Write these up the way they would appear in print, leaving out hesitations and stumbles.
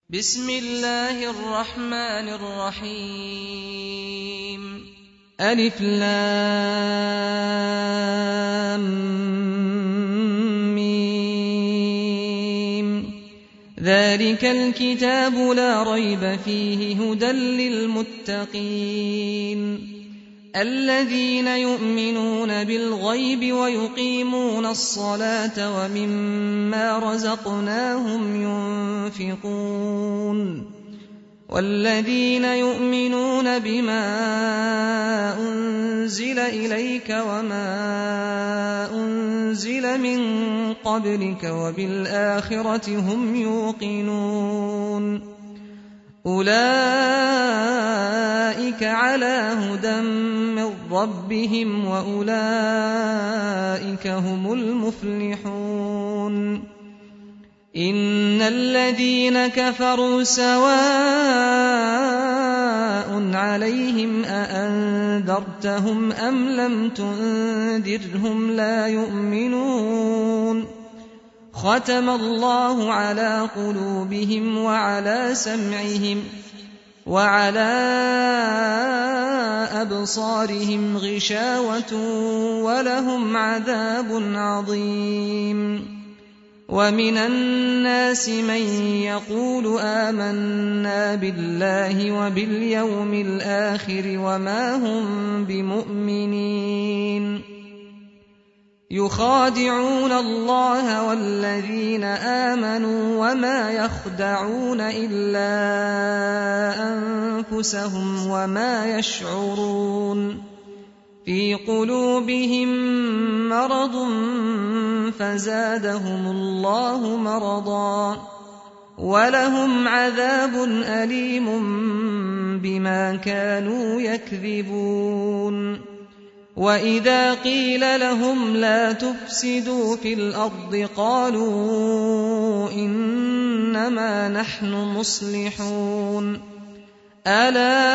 بسم الله الرحمن الرحيم ألف لام ميم ذلك الكتاب لا ريب فيه هدى للمتقين الذين يؤمنون بالغيب ويقيمون الصلاة ومما رزقناهم ينفقون والذين يؤمنون بما أنزل إليك وما أنزل من قبلك وبالآخرة هم يوقنون أولئك على هدى من ربهم وأولئك هم المفلحون إن الذين كفروا سواء عليهم أأنذرتهم أم لم تنذرهم لا يؤمنون ختم الله على قلوبهم وعلى سمعهم وعلى أبصارهم غشاوة ولهم عذاب عظيم ومن الناس من يقول آمنا بالله وباليوم الآخر وما هم بمؤمنين يخادعون الله والذين آمنوا وما يخدعون إلا أنفسهم وما يشعرون في قلوبهم مرض فزادهم الله مرضا ولهم عذاب أليم بما كانوا يكذبون وإذا قيل لهم لا تفسدوا في الأرض قالوا إنما نحن مصلحون ألا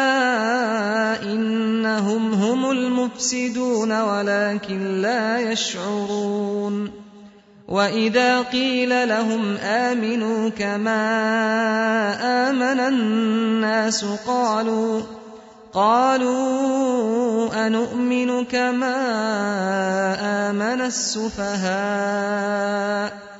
إنهم هم المفسدون ولكن لا يشعرون وإذا قيل لهم آمنوا كما آمن الناس قالوا أنؤمن كما آمن السفهاء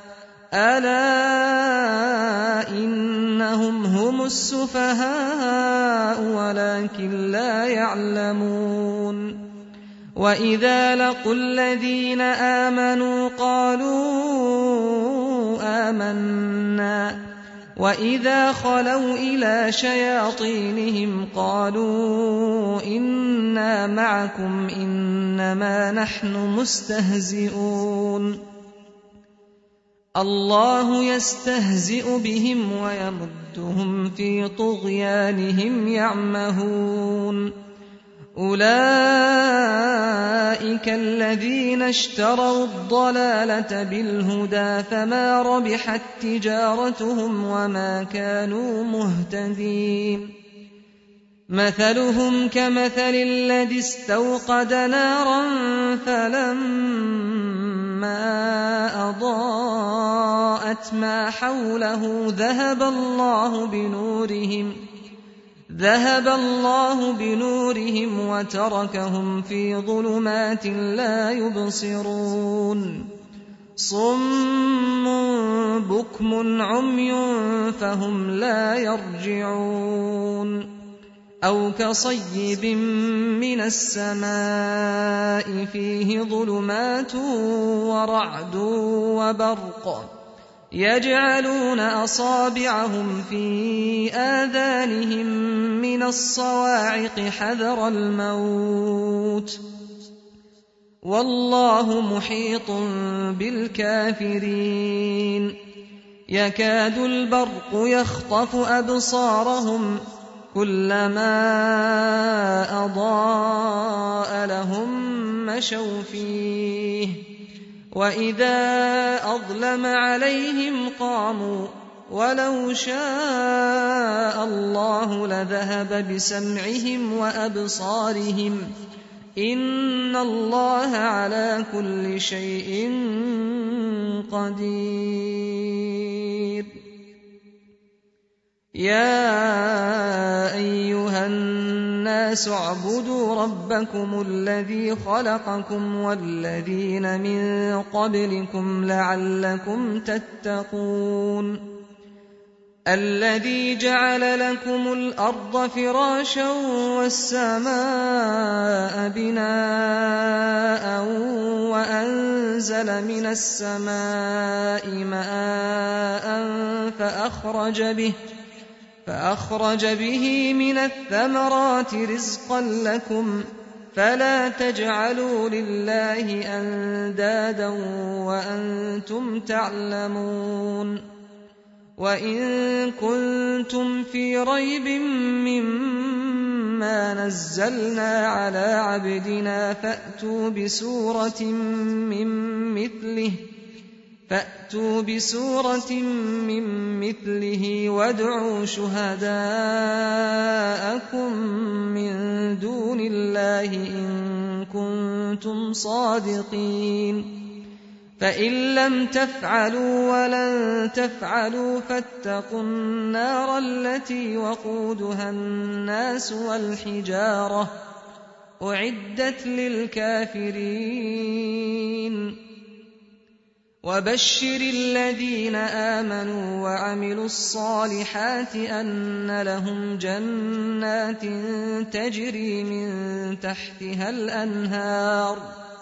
ألا إنهم هم السفهاء ولكن لا يعلمون وإذا لقوا الذين آمنوا قالوا آمنا وإذا خلوا إلى شياطينهم قالوا إنا معكم إنما نحن مستهزئون الله يستهزئ بهم ويمدهم في طغيانهم يعمهون أولئك الذين اشتروا الضلالة بالهدى فما ربحت تجارتهم وما كانوا مهتدين مثلهم كمثل الذي استوقد نارا فلما أضاءت ما حوله ذهب الله بنورهم وتركهم في ظلمات لا يبصرون صم بكم عمي فهم لا يرجعون أو كصيب من السماء فيه ظلمات ورعد وبرق يجعلون أصابعهم في آذانهم من الصواعق حذر الموت والله محيط بالكافرين يكاد البرق يخطف أبصارهم كلما أضاء لهم مشوا فيه وإذا أظلم عليهم قاموا ولو شاء الله لذهب بسمعهم وأبصارهم إن الله على كل شيء قدير. يَا أَيُّهَا النَّاسُ اعْبُدُوا رَبَّكُمُ الَّذِي خَلَقَكُمْ وَالَّذِينَ مِن قَبْلِكُمْ لَعَلَّكُمْ تَتَّقُونَ الَّذِي جَعَلَ لَكُمُ الْأَرْضَ فِرَاشًا وَالسَّمَاءَ بِنَاءً وَأَنزَلَ مِنَ السَّمَاءِ مَاءً فأخرج به من الثمرات رزقا لكم فلا تجعلوا لله أندادا وأنتم تعلمون وإن كنتم في ريب مما نزلنا على عبدنا فأتوا بسورة من مثله وادعوا شهداءكم من دون الله إن كنتم صادقين فإن لم تفعلوا ولن تفعلوا فاتقوا النار التي وقودها الناس والحجارة أعدت للكافرين وبشر الذين آمنوا وعملوا الصالحات أن لهم جنات تجري من تحتها الأنهار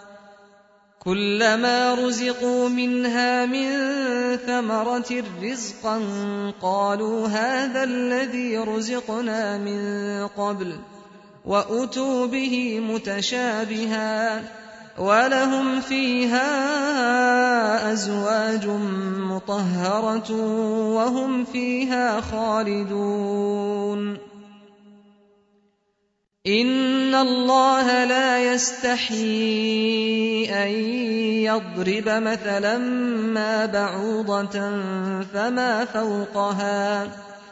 كلما رزقوا منها من ثمرة رزقا قالوا هذا الذي رزقنا من قبل وأتوا به متشابها ولهم فيها أزواج مطهرة وهم فيها خالدون إن الله لا يستحيي أن يضرب مثلا ما بعوضة فما فوقها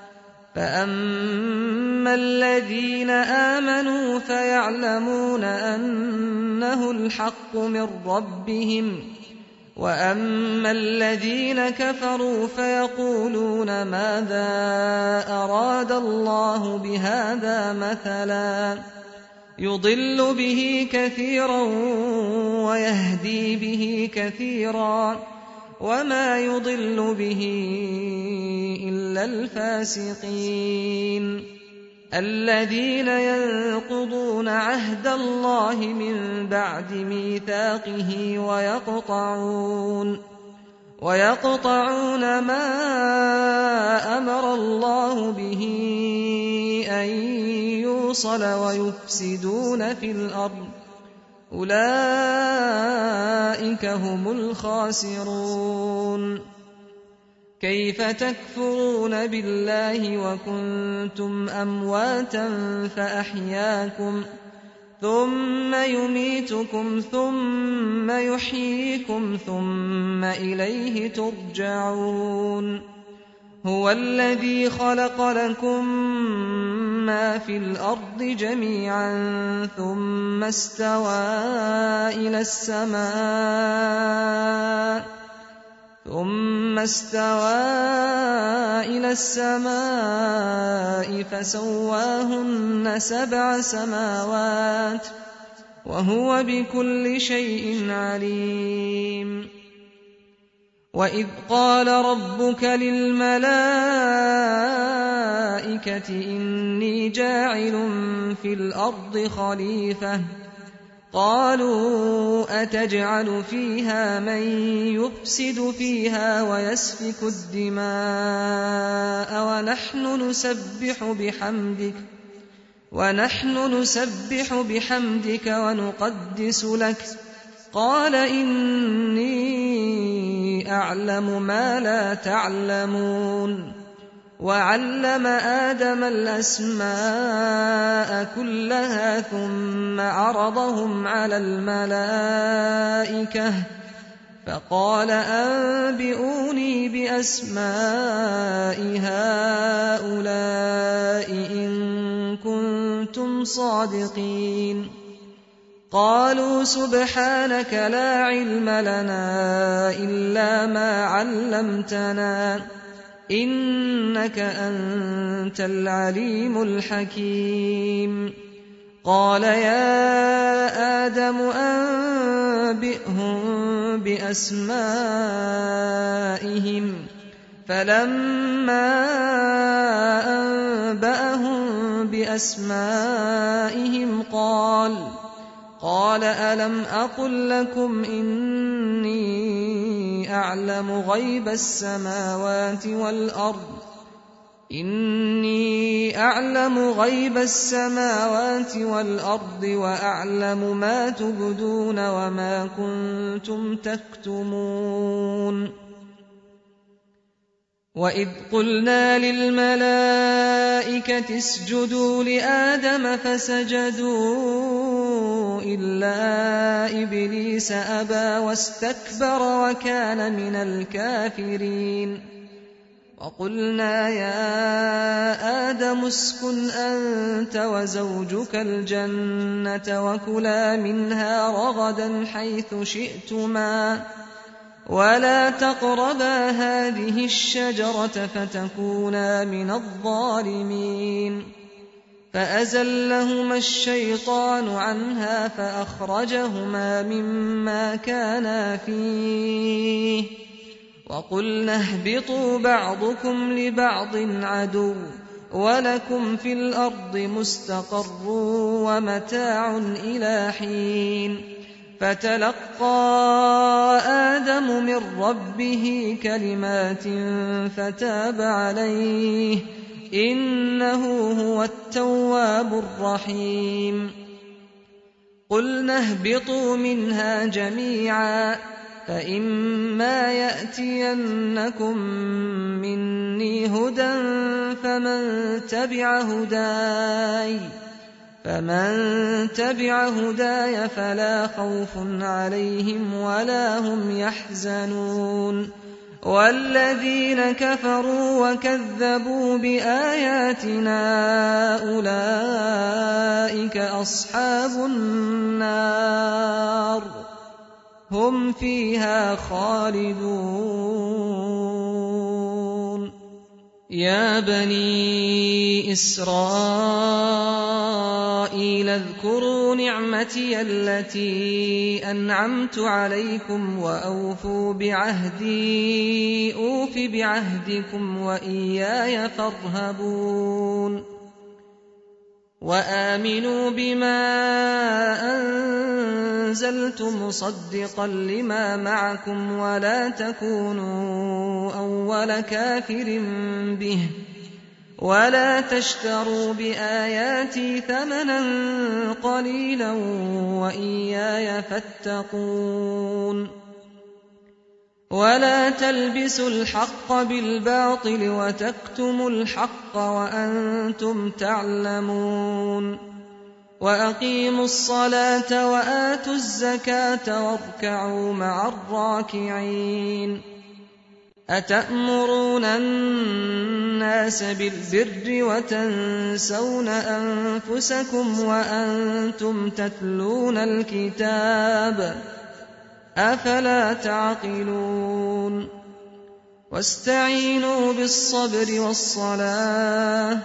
فأما الذين آمنوا فيعلمون أنه الحق من ربهم وأما الذين كفروا فيقولون ماذا أراد الله بهذا مثلا يضل به كثيرا ويهدي به كثيرا وما يضل به إلا الفاسقين الذين ينقضون عهد الله من بعد ميثاقه ويقطعون ما أمر الله به أن يوصل ويفسدون في الأرض أولئك هم الخاسرون كيف تكفرون بالله وكنتم أمواتا فأحياكم ثم يميتكم ثم يحييكم ثم إليه ترجعون هو الذي خلق لكم ما في الأرض جميعا ثم استوى إلى السماء فسواهن 7 سماوات وهو بكل شيء عليم وإذ قال ربك للملائكة إني جاعل في الأرض خليفة قالوا أتجعل فيها من يفسد فيها ويسفك الدماء ونحن نسبح بحمدك ونقدس لك قال إني أعلم ما لا تعلمون وعلم آدم الأسماء كلها ثم عرضهم على الملائكة فقال أنبئوني بأسماء هؤلاء إن كنتم صادقين قالوا سبحانك لا علم لنا إلا ما علمتنا إنك أنت العليم الحكيم. قال يا آدم أنبئهم بأسمائهم. فلما أنبأهم بأسمائهم قال ألم أقل لكم إني أعلم غيب السماوات والأرض وأعلم ما تبدون وما كنتم تكتمون. وإذ قلنا للملائكة اسجدوا لآدم فسجدوا إلا إبليس أبى واستكبر وكان من الكافرين. وقلنا يا آدم اسكن أنت وزوجك الجنة وكلا منها رغدا حيث شئتما ولا تقربا هذه الشجرة فتكونا من الظالمين. فأزلهما الشيطان عنها فأخرجهما مما كانا فيه وقلنا اهبطوا بعضكم لبعض عدو ولكم في الأرض مستقر ومتاع إلى حين. فتلقى آدم من ربه كلمات فتاب عليه إنه هو التواب الرحيم. قلنا اهبطوا منها جميعا فإما يأتينكم مني هدى فمن تبع هداي فلا خوف عليهم ولا هم يحزنون. والذين كفروا وكذبوا بآياتنا أولئك أصحاب النار هم فيها خالدون. يا بني إسرائيل اذكروا نعمتي التي أنعمت عليكم وأوفوا بعهدي أوف بعهدكم وإياي فارهبون. وآمنوا بما أنزلت مصدقا لما معكم ولا تكونوا أول كافر به ولا تشتروا بآياتي ثمنا قليلا وإياي فاتقون. ولا تلبسوا الحق بالباطل وتكتموا الحق وأنتم تعلمون. وأقيموا الصلاة وآتوا الزكاة واركعوا مع الراكعين. أتأمرون الناس بالبر وتنسون أنفسكم وأنتم تتلون الكتاب أفلا تعقلون. واستعينوا بالصبر والصلاة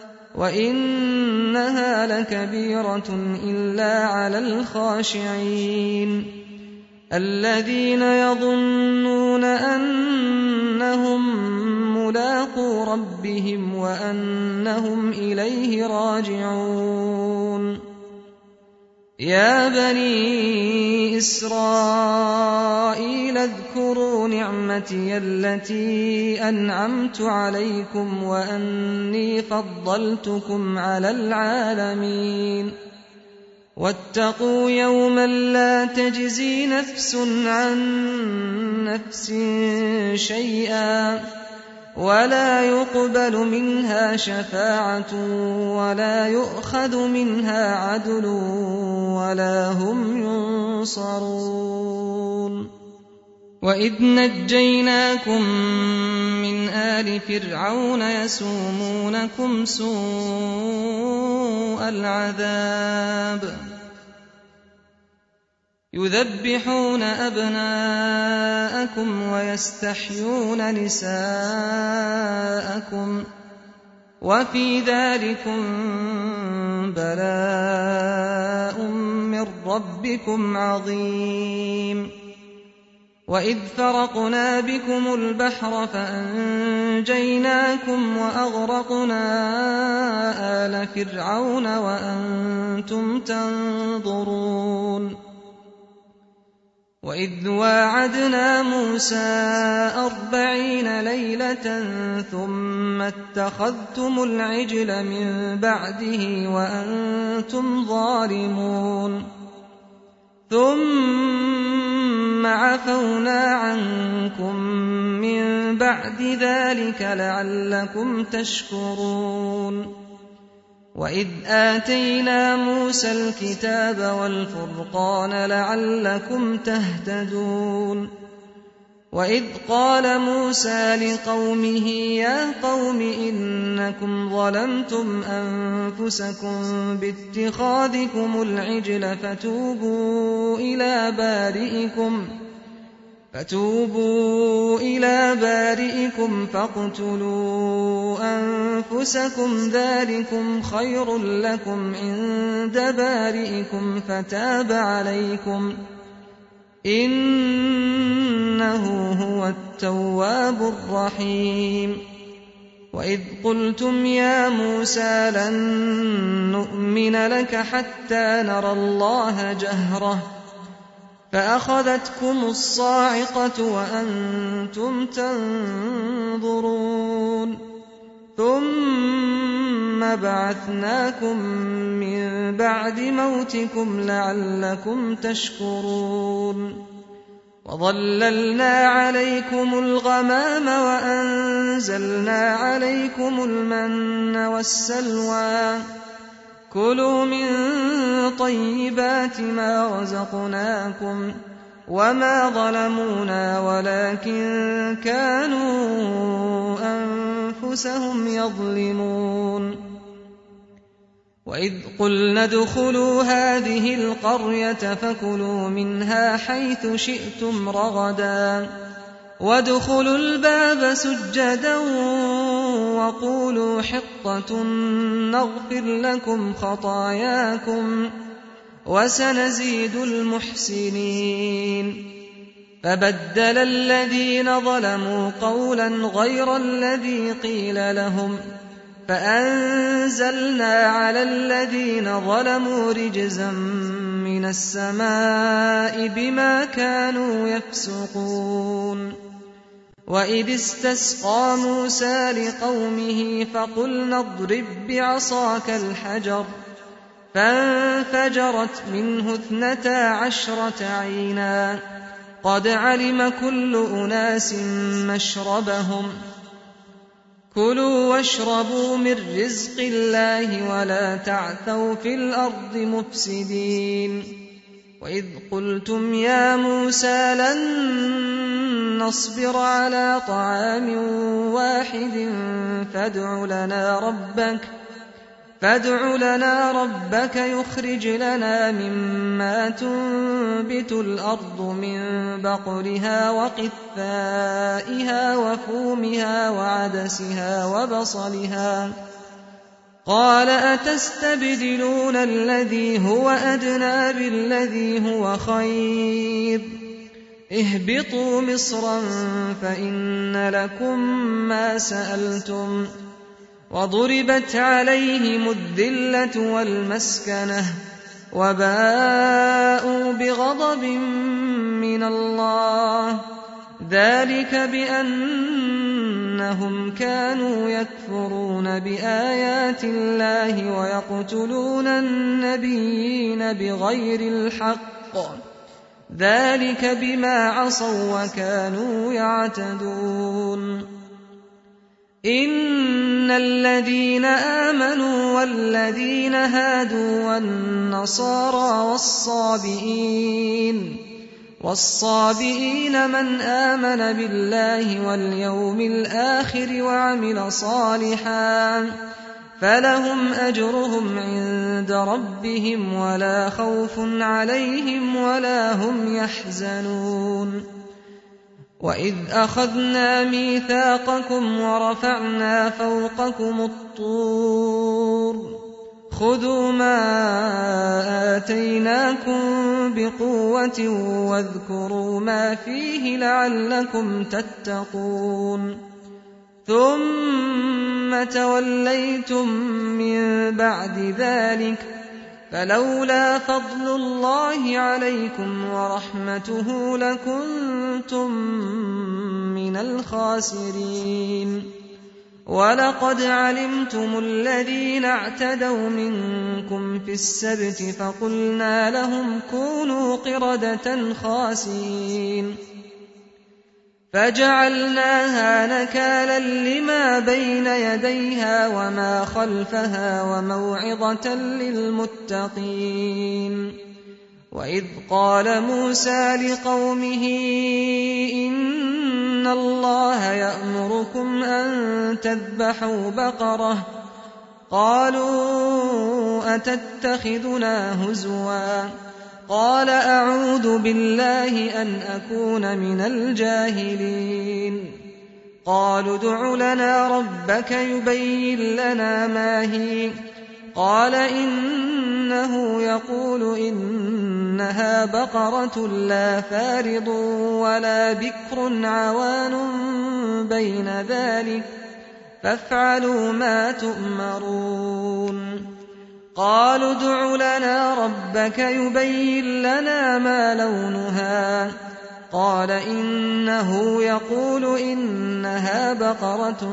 وإنها لكبيرة إلا على الخاشعين الذين يظنون أنهم ملاقو ربهم وأنهم إليه راجعون. يا بني إسرائيل اذكروا نعمتي التي أنعمت عليكم وأني فضلتكم على العالمين. واتقوا يوما لا تجزي نفس عن نفس شيئا ولا يقبل منها شفاعة ولا يؤخذ منها عدل ولا هم ينصرون. وإذ نجيناكم من آل فرعون يسومونكم سوء العذاب يذبحون أبناءكم ويستحيون نساءكم وفي ذلكم بلاء من ربكم عظيم وإذ فرقنا بكم البحر فأنجيناكم وأغرقنا آل فرعون وأنتم تنظرون وإذ واعدنا موسى 40 ليلة ثم اتخذتم العجل من بعده وأنتم ظالمون ثم عفونا عنكم من بعد ذلك لعلكم تشكرون وإذ آتينا موسى الكتاب والفرقان لعلكم تهتدون وإذ قال موسى لقومه يا قوم إنكم ظلمتم أنفسكم باتخاذكم العجل فتوبوا إلى بارئكم فاقتلوا أنفسكم ذلكم خير لكم عند بارئكم فتاب عليكم إنه هو التواب الرحيم وإذ قلتم يا موسى لن نؤمن لك حتى نرى الله جهرة فأخذتكم الصاعقة وأنتم تنظرون ثم بعثناكم من بعد موتكم لعلكم تشكرون وظللنا عليكم الغمام وأنزلنا عليكم المن والسلوى كلوا من طيبات ما رزقناكم وما ظلمونا ولكن كانوا أنفسهم يظلمون وإذ قلنا ادخلوا هذه القرية فكلوا منها حيث شئتم رغدا وادخلوا الباب سجدا وقولوا حطة نغفر لكم خطاياكم وسنزيد المحسنين فبدل الذين ظلموا قولا غير الذي قيل لهم فأنزلنا على الذين ظلموا رجزا من السماء بما كانوا يفسقون وإذ استسقى موسى لقومه فقلنا اضرب بعصاك الحجر فانفجرت منه 12 عينا قد علم كل أناس مشربهم كلوا واشربوا من رزق الله ولا تعثوا في الأرض مفسدين وإذ قلتم يا موسى لن نصبر على طعام واحد فادع لنا ربك يخرج لنا مما تنبت الأرض من بقلها وقثائها وفومها وعدسها وبصلها قال أتستبدلون الذي هو أدنى بالذي هو خير اهبطوا مصرا فإن لكم ما سألتم وضربت عليهم الذلة والمسكنة وباءوا بغضب من الله ذلك بأنهم كانوا يكفرون بآيات الله ويقتلون النبيين بغير الحق ذلك بما عصوا وكانوا يعتدون إن الذين آمنوا والذين هادوا والنصارى والصابئين من آمن بالله واليوم الآخر وعمل صالحا فلهم أجرهم عند ربهم ولا خوف عليهم ولا هم يحزنون وإذ أخذنا ميثاقكم ورفعنا فوقكم الطور خذوا ما آتيناكم بقوة واذكروا ما فيه لعلكم تتقون ثم توليتم من بعد ذلك فلولا فضل الله عليكم ورحمته لكنتم من الخاسرين ولقد علمتم الذين اعتدوا منكم في السبت فقلنا لهم كونوا قردة خاسئين فجعلناها نكالا لما بين يديها وما خلفها وموعظة للمتقين وإذ قال موسى لقومه إن الله يأمركم أن تذبحوا بقرة قالوا أتتخذنا هزوا قال أعوذ بالله أن أكون من الجاهلين قالوا ادع لنا ربك يبين لنا ما هي قال إنه يقول إنها بقرة لا فارض ولا بكر عوان بين ذلك فافعلوا ما تؤمرون قالوا ادع لنا ربك يبين لنا ما لونها قال إنه يقول إنها بقرة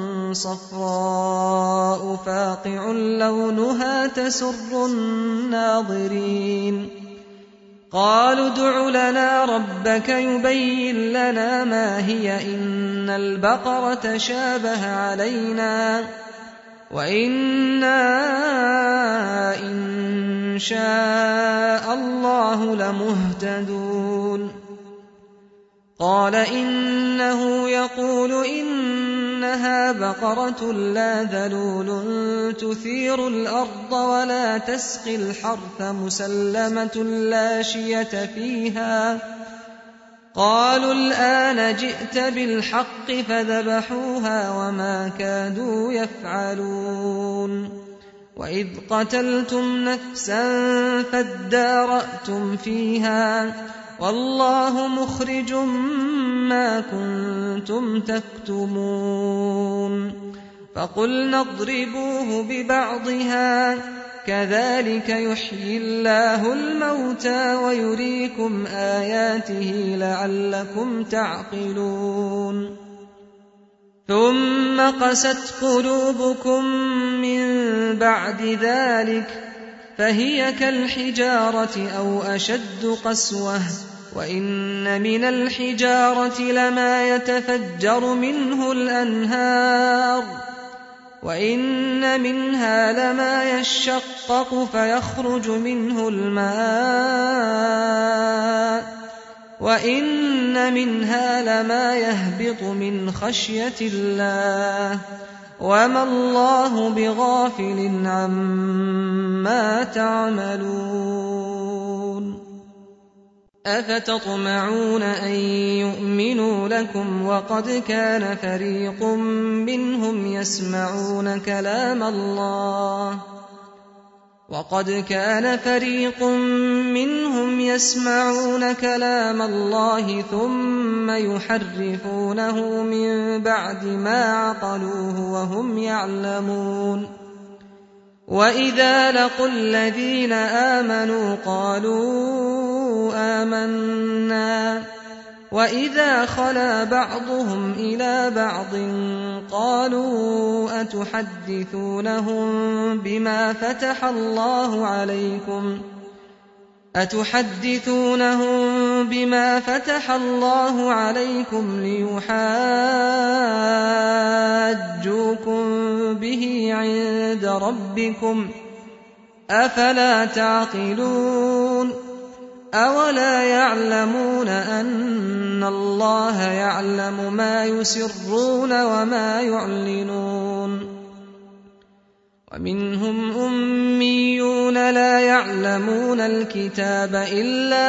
صفراء فاقع لونها تسر الناظرين قالوا ادع لنا ربك يبين لنا ما هي إن البقرة شابه علينا وإنا إن شاء الله لمهتدون قال إنه يقول إنها بقرة لا ذلول تثير الأرض ولا تسقي الحرث مسلمة لا شية فيها قالوا الآن جئت بالحق فذبحوها وما كادوا يفعلون وإذ قتلتم نفسا فادارأتم فيها والله مخرج ما كنتم تكتمون فقلنا اضربوه ببعضها كذلك يحيي الله الموتى ويريكم آياته لعلكم تعقلون ثم قست قلوبكم من بعد ذلك فهي كالحجارة أو أشد قسوة وإن من الحجارة لما يتفجر منه الأنهار وإن منها لما يشقق فيخرج منه الماء وإن منها لما يهبط من خشية الله وما الله بغافل عما تعملون أفتطمعون أن يؤمنوا لكم وقد كان فريق منهم يسمعون كلام الله ثم يحرفونه من بعد ما عقلوه وهم يعلمون وإذا لقوا الذين آمنوا قالوا آمنا وإذا خلا بعضهم إلى بعض قالوا أتحدثونهم بما فتح الله عليكم ليحاجوكم به عند ربكم أفلا تعقلون أولا يعلمون أن الله يعلم ما يسرون وما يعلنون ومنهم أميون لا يعلمون الكتاب إلا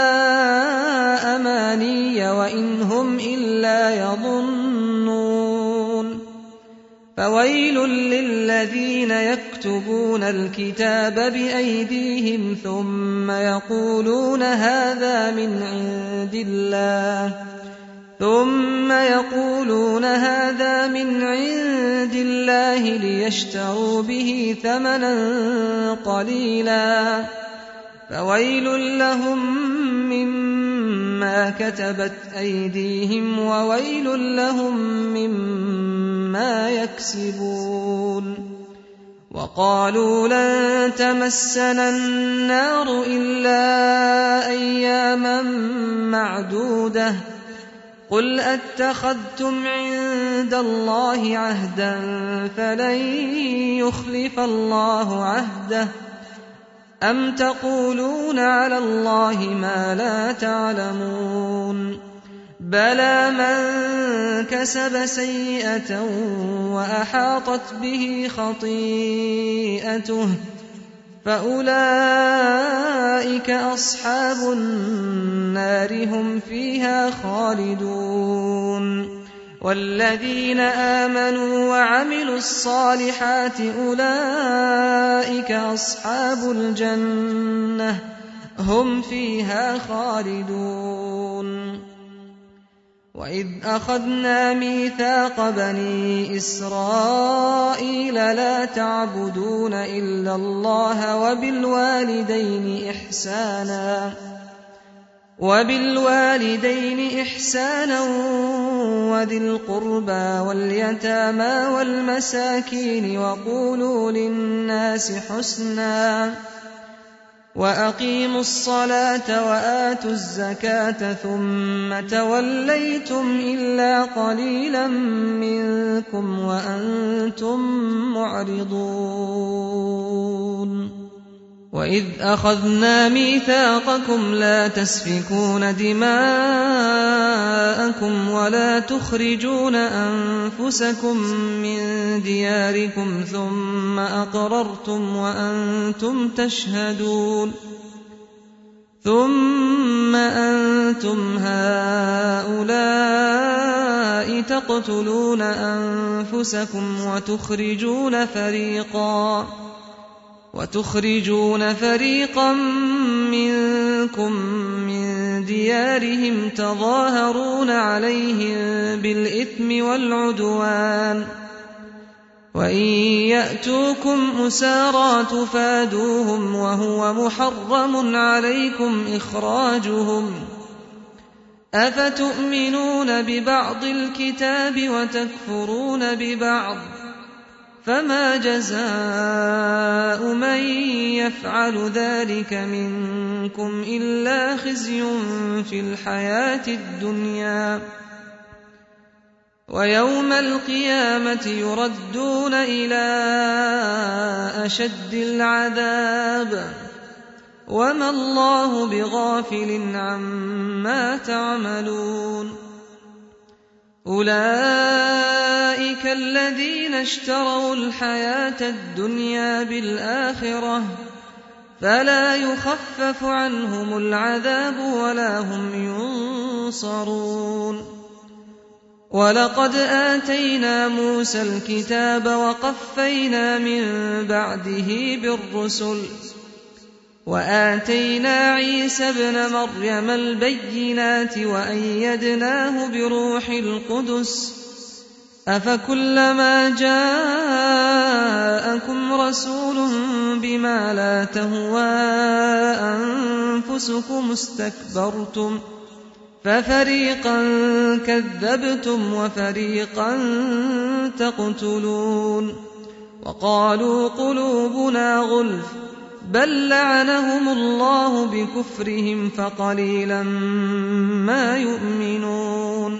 أماني وإن هم إلا يظنون فويل للذين يكتبون الكتاب بأيديهم ثم يقولون هذا من عند الله ليشتروا به ثمنا قليلا فويل لهم مما كتبت أيديهم وويل لهم مما يكسبون وقالوا لن تمسنا النار إلا أياما معدودة قل أتخذتم عند الله عهدا فلن يخلف الله عهده أم تقولون على الله ما لا تعلمون بلى من كسب سيئة وأحاطت به خطيئته فأولئك أصحاب النار هم فيها خالدون والذين آمنوا وعملوا الصالحات أولئك أصحاب الجنة هم فيها خالدون وإذ أخذنا ميثاق بني إسرائيل لا تعبدون إلا الله وبالوالدين إحسانا وذي القربى واليتامى والمساكين وقولوا للناس حسنا وأقيموا الصلاة وآتوا الزكاة ثم توليتم إلا قليلا منكم وأنتم معرضون وإذ أخذنا ميثاقكم لا تسفكون دماءكم ولا تخرجون أنفسكم من دياركم ثم أقررتم وأنتم تشهدون ثم أنتم هؤلاء تقتلون أنفسكم وتخرجون فريقا منكم من ديارهم تظاهرون عليهم بالإثم والعدوان وإن يأتوكم أسارى تفادوهم وهو محرم عليكم إخراجهم أفتؤمنون ببعض الكتاب وتكفرون ببعض فما جزاء من يفعل ذلك منكم إلا خزي في الحياة الدنيا ويوم القيامة يردون إلى أشد العذاب وما الله بغافل عما تعملون أولئك الذين اشتروا الحياة الدنيا بالآخرة فلا يخفف عنهم العذاب ولا هم ينصرون ولقد آتينا موسى الكتاب وقفينا من بعده بالرسل وآتينا عيسى ابن مريم البينات وأيدناه بروح القدس أفكلما جاءكم رسول بما لا تهوى أنفسكم استكبرتم ففريقا كذبتم وفريقا تقتلون وقالوا قلوبنا غلف بل لعنهم الله بكفرهم فقليلا ما يؤمنون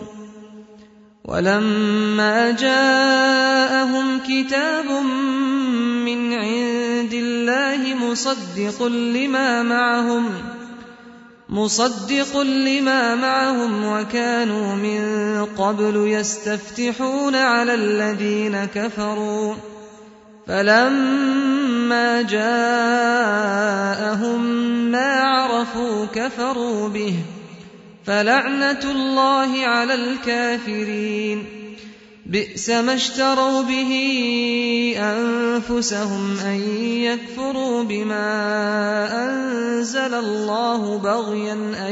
ولما جاءهم كتاب من عند الله مصدق لما معهم وكانوا من قبل يستفتحون على الذين كفروا فلما جاءهم ما عرفوا كفروا به فلعنة الله على الكافرين بئس ما اشتروا به أنفسهم أن يكفروا بما أنزل الله بغيا أن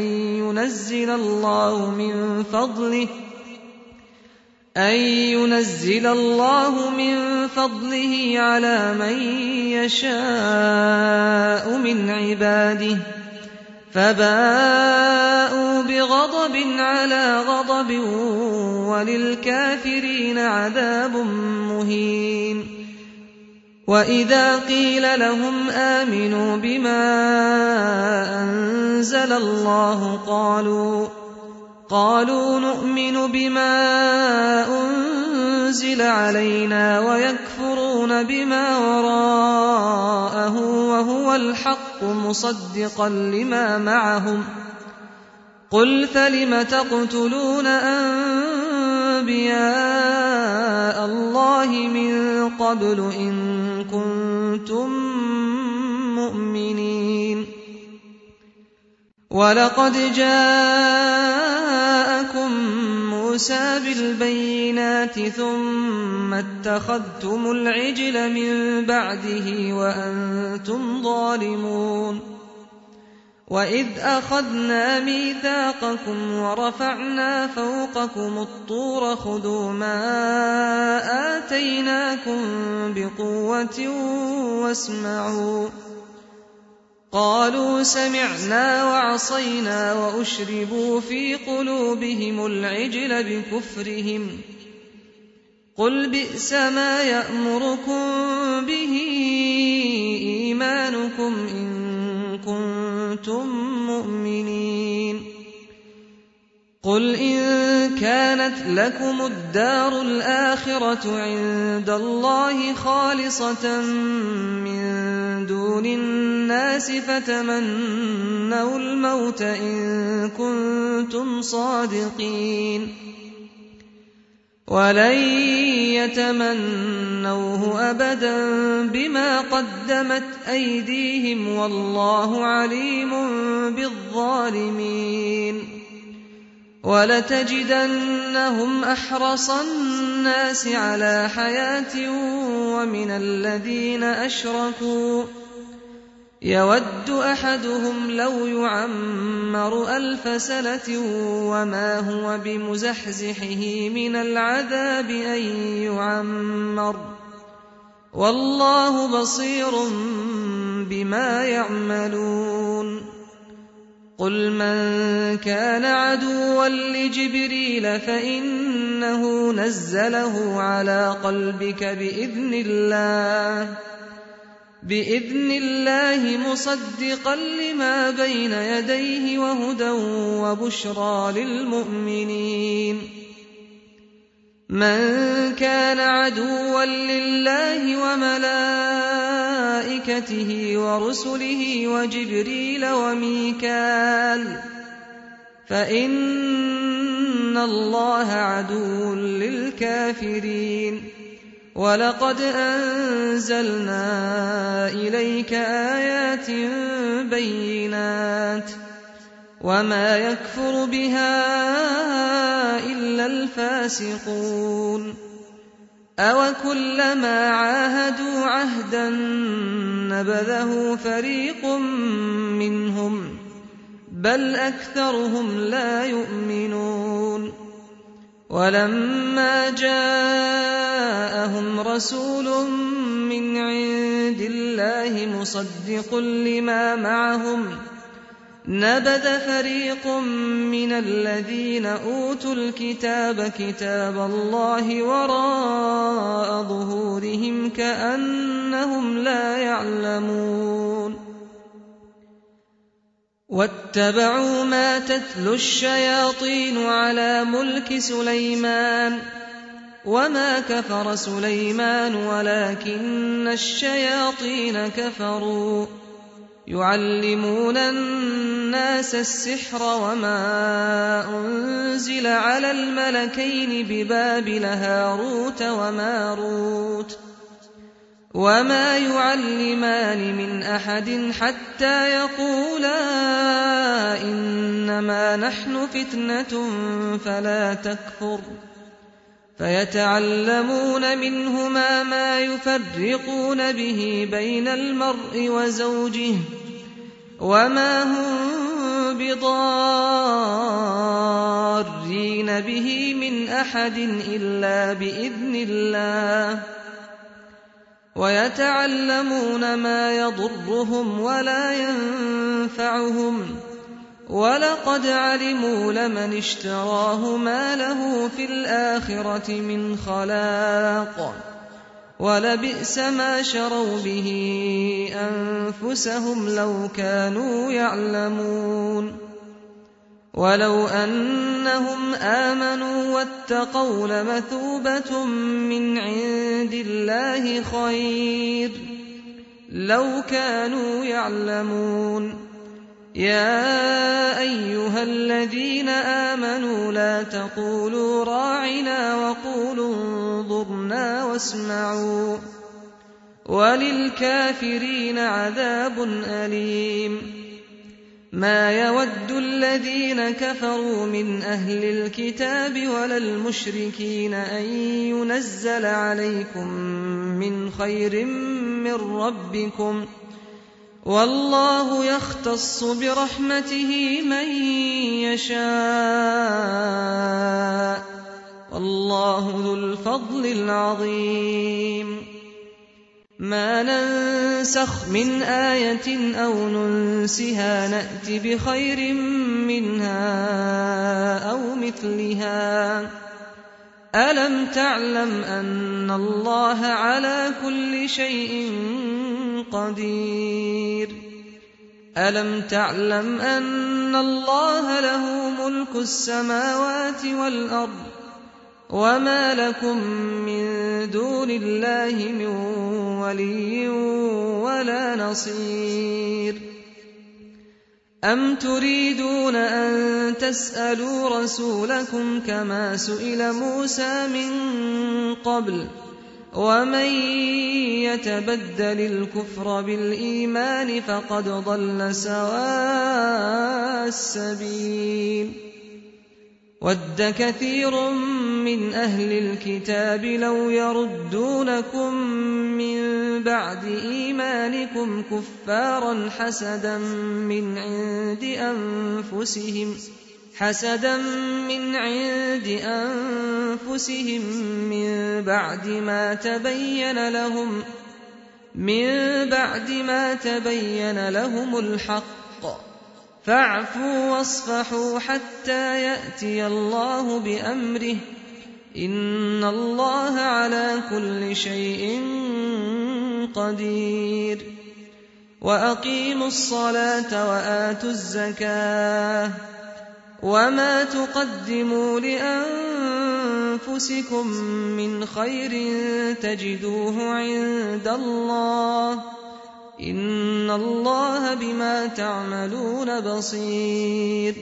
ينزل الله من فضله على من يشاء من عباده فباءوا بغضب على غضب وللكافرين عذاب مهين وإذا قيل لهم آمنوا بما أنزل الله قالوا نؤمن بما أنزل علينا ويكفرون بما وراءه وهو الحق مصدقا لما معهم قل فلم تقتلون أنبياء الله من قبل إن كنتم مؤمنين ولقد جاءكم موسى بالبينات ثم اتخذتم العجل من بعده وأنتم ظالمون وإذ أخذنا ميثاقكم ورفعنا فوقكم الطور خذوا ما آتيناكم بقوة واسمعوا قالوا سمعنا وعصينا وأشربوا في قلوبهم العجل بكفرهم قل بئس ما يأمركم به إيمانكم إن كنتم مؤمنين قل إن كانت لكم الدار الآخرة عند الله خالصة من دون الناس فتمنوا الموت إن كنتم صادقين ولن يتمنوه أبدا بما قدمت أيديهم والله عليم بالظالمين ولتجدنهم أحرص الناس على حياة ومن الذين أشركوا يود أحدهم لو يعمر 1000 سنة وما هو بمزحزحه من العذاب أن يعمر والله بصير بما يعملون قل من كان عدوا لجبريل فإنه نزله على قلبك بإذن الله مصدقا لما بين يديه وهدى وبشرى للمؤمنين من كان عدوا لله وملائكته ورسله وجبريل وميكال فإن الله عدو للكافرين ولقد أنزلنا إليك آيات بينات وما يكفر بها إلا الفاسقون أوكلما عاهدوا عهدا نبذه فريق منهم بل أكثرهم لا يؤمنون ولما جاءهم رسول من عند الله مصدق لما معهم نبذ فريق من الذين أوتوا الكتاب كتاب الله وراء ظهورهم كأنهم لا يعلمون واتبعوا ما تتلو الشياطين على ملك سليمان وما كفر سليمان ولكن الشياطين كفروا يعلمون الناس السحر وما أنزل على الملكين ببابل هاروت وماروت وما يعلمان من أحد حتى يقولا إنما نحن فتنة فلا تكفر فيتعلمون منهما ما يفرقون به بين المرء وزوجه وما هم بضارين به من أحد إلا بإذن الله ويتعلمون ما يضرهم ولا ينفعهم ولقد علموا لمن اشتراه ما له في الآخرة من خلاق ولبئس ما شروا به أنفسهم لو كانوا يعلمون ولو أنهم آمنوا واتقوا لمثوبة من عند الله خير لو كانوا يعلمون يا أيها الذين آمنوا لا تقولوا راعنا وقولوا انظرنا واسمعوا وللكافرين عذاب أليم ما يود الذين كفروا من أهل الكتاب ولا المشركين أن ينزل عليكم من خير من ربكم والله يختص برحمته من يشاء والله ذو الفضل العظيم ما ننسخ من آية أو ننسها نأت بخير منها أو مثلها ألم تعلم أن الله على كل شيء قدير ألم تعلم أن الله له ملك السماوات والأرض وما لكم من دون الله من ولي ولا نصير أم تريدون أن تسألوا رسولكم كما سئل موسى من قبل ومن يتبدل الكفر بالإيمان فقد ضل سواء السبيل ود كثير من أهل الكتاب لو يردونكم من بعد إيمانكم كفارا حسدا من عند أنفسهم من بعد ما تبين لهم الحق فاعفوا واصفحوا حتى يأتي الله بأمره إن الله على كل شيء قدير وأقيموا الصلاة وآتوا الزكاة وما تقدموا لأنفسكم من خير تجدوه عند الله إن الله بما تعملون بصير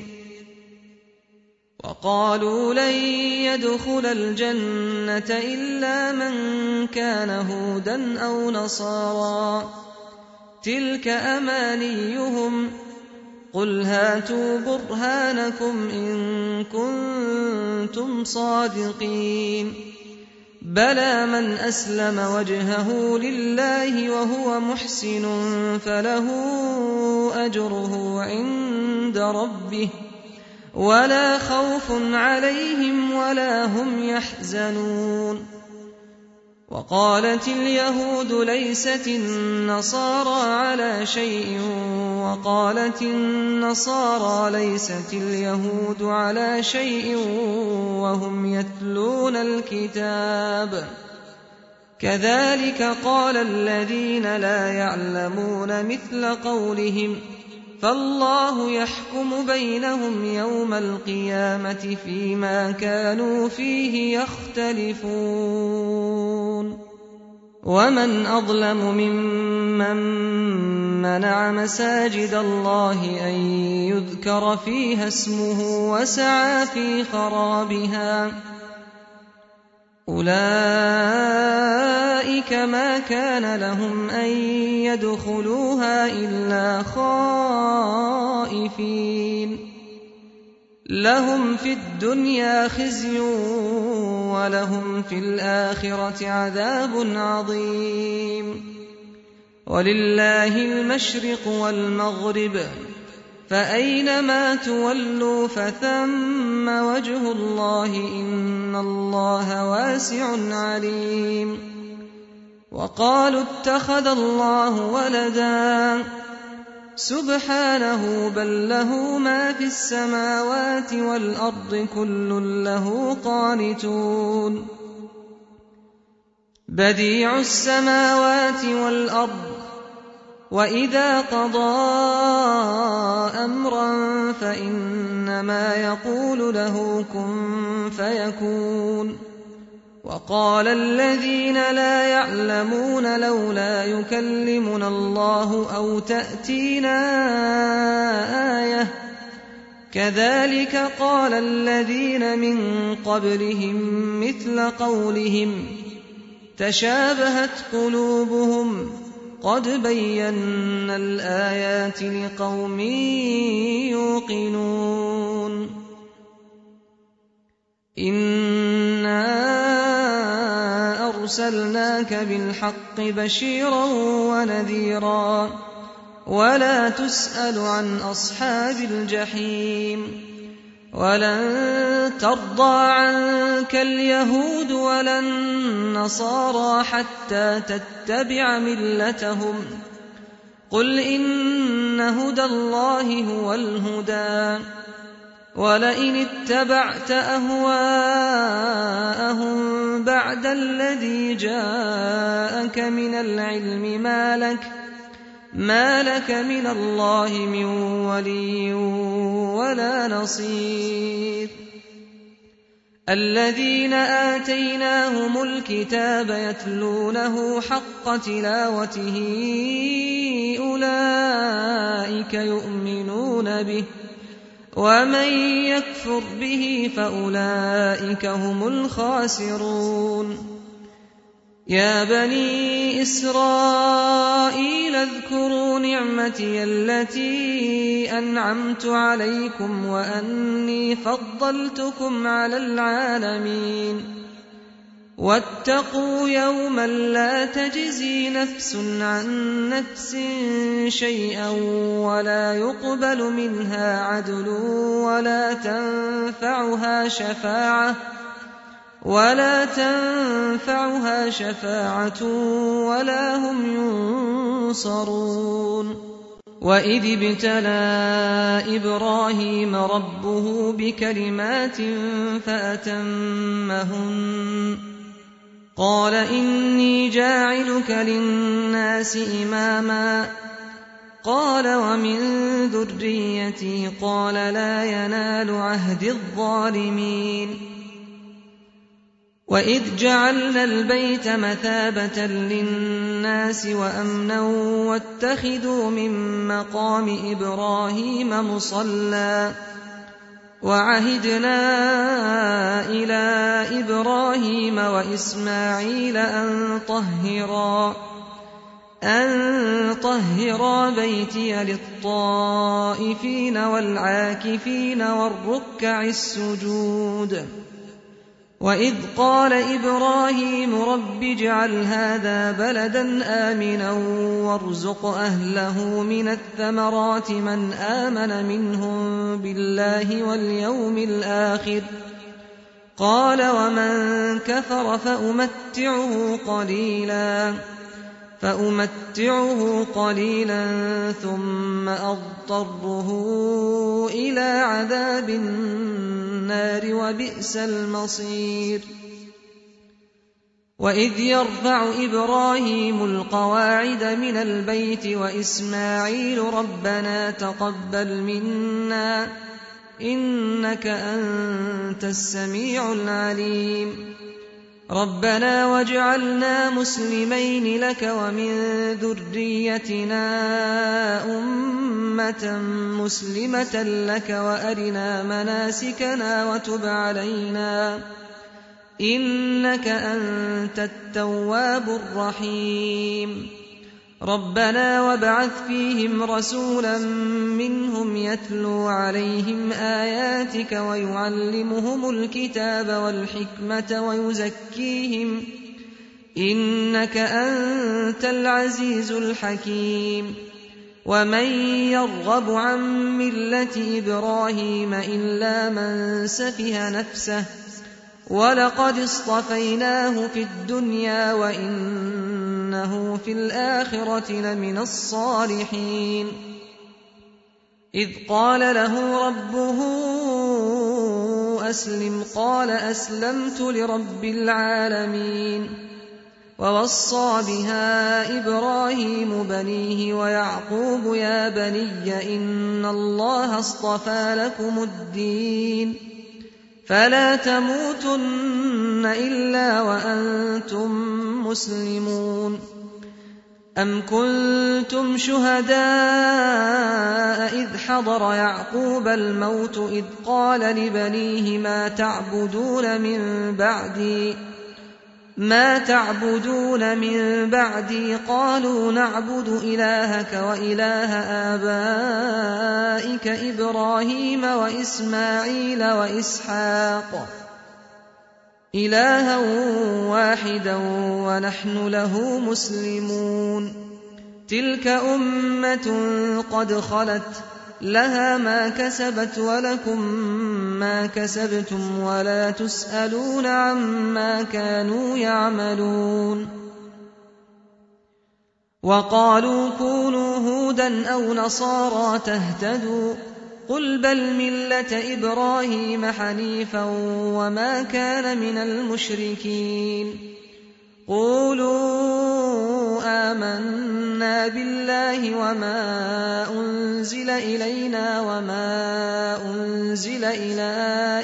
وقالوا لن يدخل الجنة إلا من كان هودا أو نصارى تلك أمانيهم قل هاتوا برهانكم إن كنتم صادقين بلى من أسلم وجهه لله وهو محسن فله أجره عند ربه ولا خوف عليهم ولا هم يحزنون وقالت اليهود ليست النصارى على شيء وقالت النصارى ليست اليهود على شيء وهم يتلون الكتاب كذلك قال الذين لا يعلمون مثل قولهم فالله يحكم بينهم يوم القيامة فيما كانوا فيه يختلفون ومن أظلم ممن منع مساجد الله أن يذكر فيها اسمه وسعى في خرابها أولئك ما كان لهم أن يدخلوها إلا خائفين لهم في الدنيا خزي ولهم في الآخرة عذاب عظيم ولله المشرق والمغرب فأينما تولوا فثم وجه الله إن الله واسع عليم وقالوا اتخذ الله ولدا سبحانه بل له ما في السماوات والأرض كل له قانتون بديع السماوات والأرض وإذا قضى أمرا فإنما يقول له كن فيكون وقال الذين لا يعلمون لولا يكلمنا الله أو تأتينا آية كذلك قال الذين من قبلهم مثل قولهم تشابهت قلوبهم قد بينا الآيات لقوم يوقنون إنا أرسلناك بالحق بشيرا ونذيرا ولا تسأل عن أصحاب الجحيم ولن ترضى عنك اليهود ولا النصارى حتى تتبع ملتهم قل إن هدى الله هو الهدى ولئن اتبعت أهواءهم بعد الذي جاءك من العلم ما لك من الله من ولي ولا نصير الذين آتيناهم الكتاب يتلونه حق تلاوته أولئك يؤمنون به ومن يكفر به فأولئك هم الخاسرون يا بني إسرائيل اذكروا نعمتي التي أنعمت عليكم وأني فضلتكم على العالمين واتقوا يوما لا تجزي نفس عن نفس شيئا ولا يقبل منها عدل ولا تنفعها شفاعة ولا هم ينصرون وإذ ابتلى إبراهيم ربه بكلمات فأتمهن قال إني جاعلك للناس إماما قال ومن ذريتي قال لا ينال عهد الظالمين وإذ جعلنا البيت مثابة للناس وأمنا واتخذوا من مقام إبراهيم مصلى وعهدنا إلى إبراهيم وإسماعيل أن طهرا بيتي للطائفين والعاكفين والركع السجود وإذ قال إبراهيم رب اجعل هذا بلدا آمنا وارزق أهله من الثمرات من آمن منهم بالله واليوم الآخر قال ومن كفر فأمتعه قليلا ثم أضطره إلى عذاب النار وبئس المصير وإذ يرفع إبراهيم القواعد من البيت وإسماعيل ربنا تقبل منا إنك أنت السميع العليم ربنا واجعلنا مسلمين لك ومن ذريتنا أمة مسلمة لك وأرنا مناسكنا وتب علينا إنك أنت التواب الرحيم ربنا وابعث فيهم رسولا منهم يتلو عليهم آياتك ويعلمهم الكتاب والحكمة ويزكيهم إنك أنت العزيز الحكيم ومن يرغب عن ملة إبراهيم إلا من سفه نفسه ولقد اصطفيناه في الدنيا وإنه في الآخرة لمن الصالحين إذ قال له ربه أسلم قال أسلمت لرب العالمين ووصى بها إبراهيم بنيه ويعقوب يا بني إن الله اصطفى لكم الدين فلا تموتن إلا وأنتم مسلمون أم كنتم شهداء إذ حضر يعقوب الموت إذ قال لبنيه ما تعبدون من بعدي قالوا نعبد إلهك وإله آبائك إبراهيم وإسماعيل وإسحاق إلها واحدا ونحن له مسلمون تلك أمة قد خلت لها ما كسبت ولكم ما كسبتم ولا تسألون عما كانوا يعملون وقالوا كونوا هودا أو نصارى تهتدوا قل بل ملة إبراهيم حنيفا وما كان من المشركين قولوا آمنا بالله وما أنزل إلينا وما أنزل إلى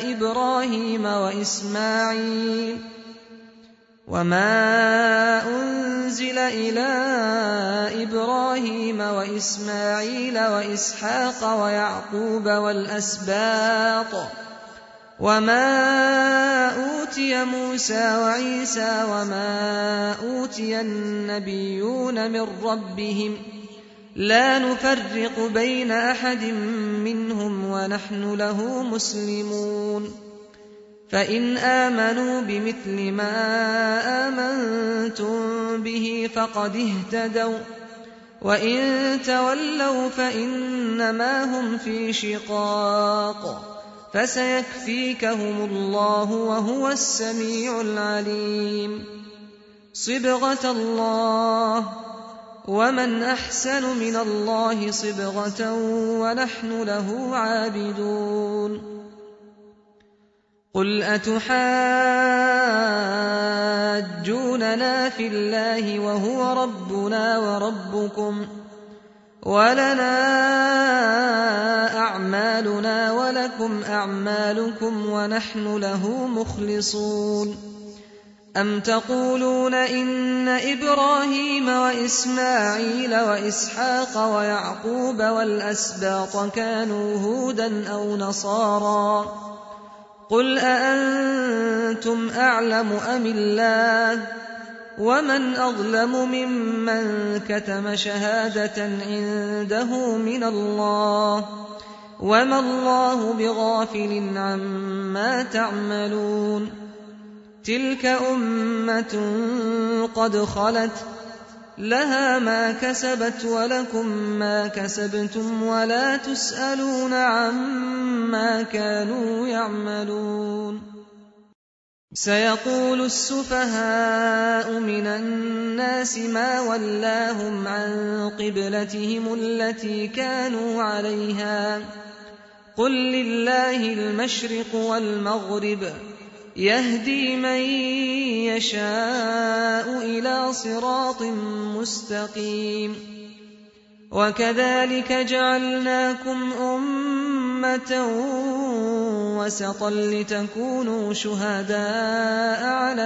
إبراهيم وإسماعيل وإسحاق ويعقوب والأسباط وما أوتي موسى وعيسى وما أوتي النبيون من ربهم لا نفرق بين أحد منهم ونحن له مسلمون فإن آمنوا بمثل ما آمنتم به فقد اهتدوا وإن تولوا فإنما هم في شقاق فسيكفيكهم الله وهو السميع العليم صبغة الله ومن أحسن من الله صبغة ونحن له عابدون قل أتحاجوننا في الله وهو ربنا وربكم ولنا أعمالنا ولكم أعمالكم ونحن له مخلصون أم تقولون إن إبراهيم وإسماعيل وإسحاق ويعقوب والأسباط كانوا هودا أو نصارى قل أأنتم أعلم أم الله ومن أظلم ممن كتم شهادة عنده من الله وما الله بغافل عما تعملون تلك أمة قد خلت لها ما كسبت ولكم ما كسبتم ولا تسألون عما كانوا يعملون سيقول السفهاء من الناس ما ولاهم عن قبلتهم التي كانوا عليها قل لله المشرق والمغرب يهدي من يشاء إلى صراط مستقيم وكذلك جعلناكم أمة وسطا لتكونوا شهداء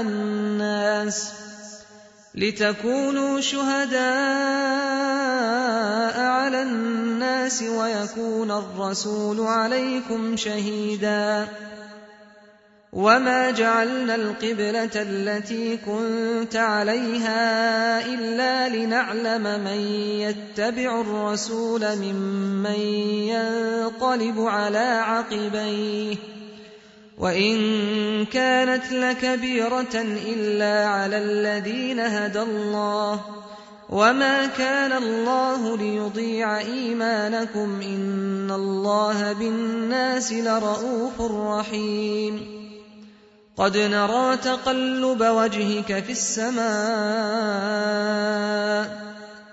على الناس ويكون الرسول عليكم شهيدا وما جعلنا القبلة التي كنت عليها إلا لنعلم من يتبع الرسول ممن ينقلب على عقبيه وإن كانت لكبيرة إلا على الذين هدى الله وما كان الله ليضيع إيمانكم إن الله بالناس لرءوف رحيم قد نرى تقلب وجهك في السماء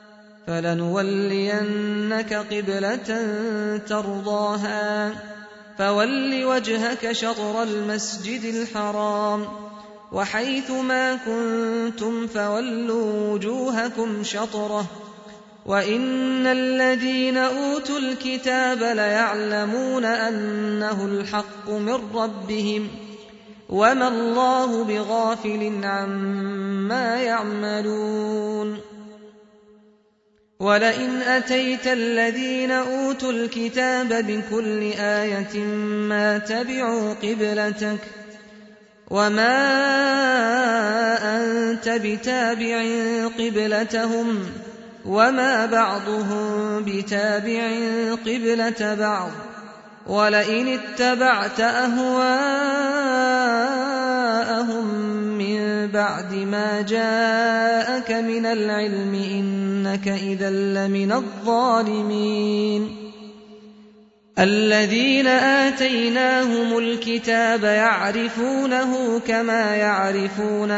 فلنولينك قبلة ترضاها فول وجهك شطر المسجد الحرام وحيث ما كنتم فولوا وجوهكم شطره وإن الذين أوتوا الكتاب ليعلمون أنه الحق من ربهم وما الله بغافل عما يعملون ولئن أتيت الذين أوتوا الكتاب بكل آية ما تبعوا قبلتك وما أنت بتابع قبلتهم وما بعضهم بتابع قبلة بعض ولئن اتبعت أهواءهم من بعد ما جاءك من العلم إنك إذا لمن الظالمين الذين آتيناهم الكتاب يعرفونه كما يعرفون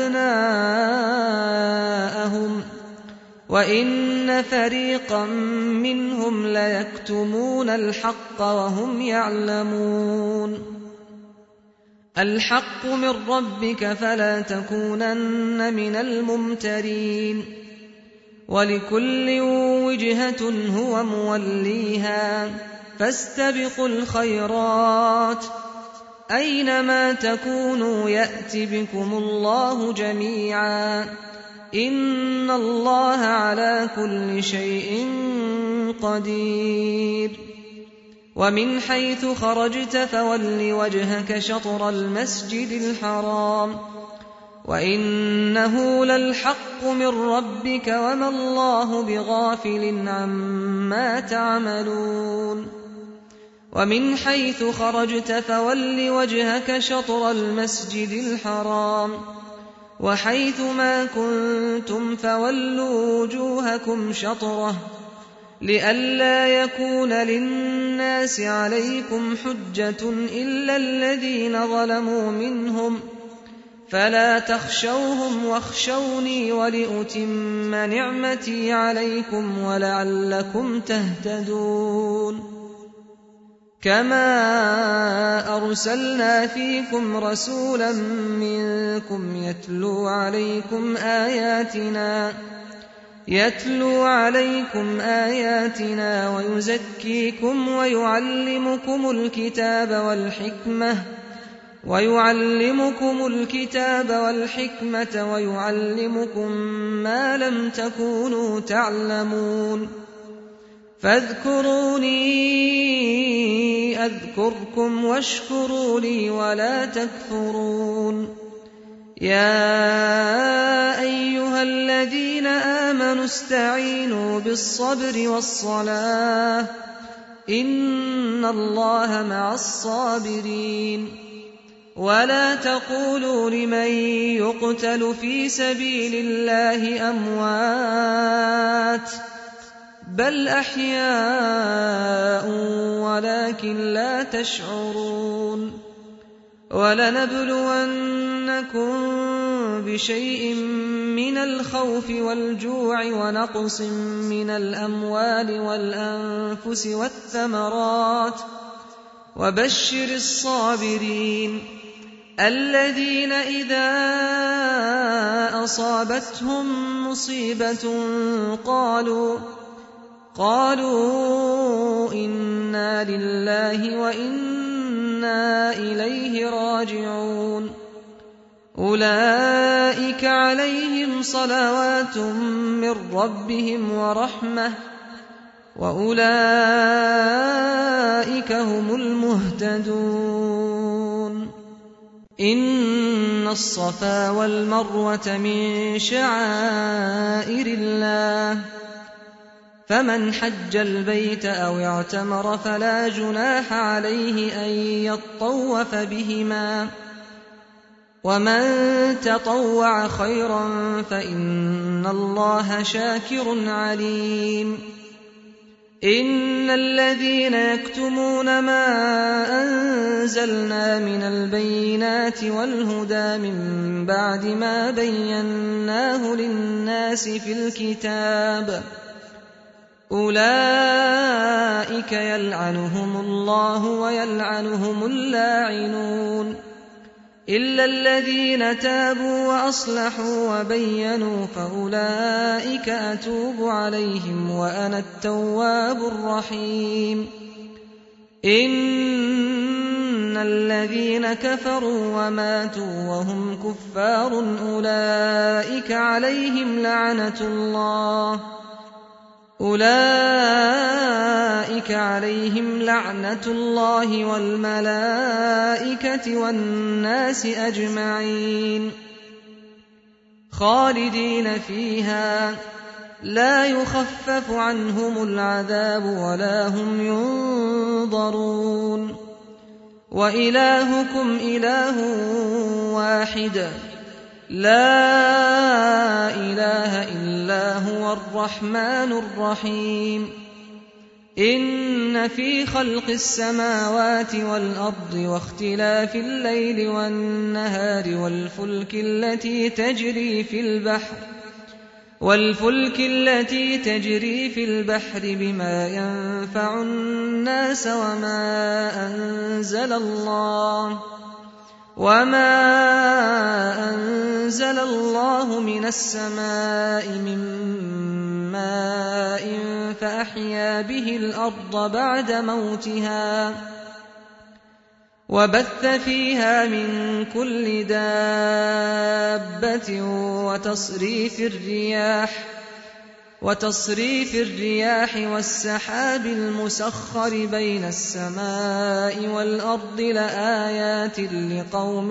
أبناءهم وإن فريقا منهم ليكتمون الحق وهم يعلمون الحق من ربك فلا تكونن من الممترين ولكل وجهة هو موليها فاستبقوا الخيرات أينما تكونوا يأت بكم الله جميعا إن الله على كل شيء قدير ومن حيث خرجت فول وجهك شطر المسجد الحرام وإنه للحق من ربك وما الله بغافل عما تعملون ومن حيث خرجت فول وجهك شطر المسجد الحرام وحيث ما كنتم فولوا وجوهكم شطره لئلا يكون للناس عليكم حجة إلا الذين ظلموا منهم فلا تخشوهم واخشوني ولأتم نعمتي عليكم ولعلكم تهتدون كما أرسلنا فيكم رسولا منكم يتلو عليكم آياتنا ويزكيكم ويعلمكم الكتاب والحكمة ويعلمكم ما لم تكونوا تعلمون فاذكروني أذكركم واشكروا لي ولا تكفرون يا أيها الذين آمنوا استعينوا بالصبر والصلاة إن الله مع الصابرين ولا تقولوا لمن يقتل في سبيل الله أموات بل أحياء ولكن لا تشعرون ولنبلونكم بشيء من الخوف والجوع ونقص من الأموال والأنفس والثمرات وبشر الصابرين الذين إذا أصابتهم مصيبة قالوا إنا لله وإنا إليه راجعون أولئك عليهم صلوات من ربهم ورحمة وأولئك هم المهتدون إن الصفا والمروة من شعائر الله فمن حج البيت أو اعتمر فلا جناح عليه أن يطوف بهما ومن تطوع خيرا فإن الله شاكر عليم إن الذين يكتمون ما أنزلنا من البينات والهدى من بعد ما بيناه للناس في الكتاب أولئك يلعنهم الله ويلعنهم اللاعنون إلا الذين تابوا وأصلحوا وبينوا فأولئك أتوب عليهم وأنا التواب الرحيم إن الذين كفروا وماتوا وهم كفار أولئك عليهم لعنة الله والملائكة والناس أجمعين خالدين فيها لا يخفف عنهم العذاب ولا هم ينظرون وإلهكم إله واحد لا إله إلا هو الرحمن الرحيم إن في خلق السماوات والأرض واختلاف الليل والنهار والفلك التي تجري في البحر بما ينفع الناس وما أنزل الله من السماء من ماء فأحيا به الأرض بعد موتها وبث فيها من كل دابة وتصريف الرياح والسحاب المسخر بين السماء والأرض لآيات لقوم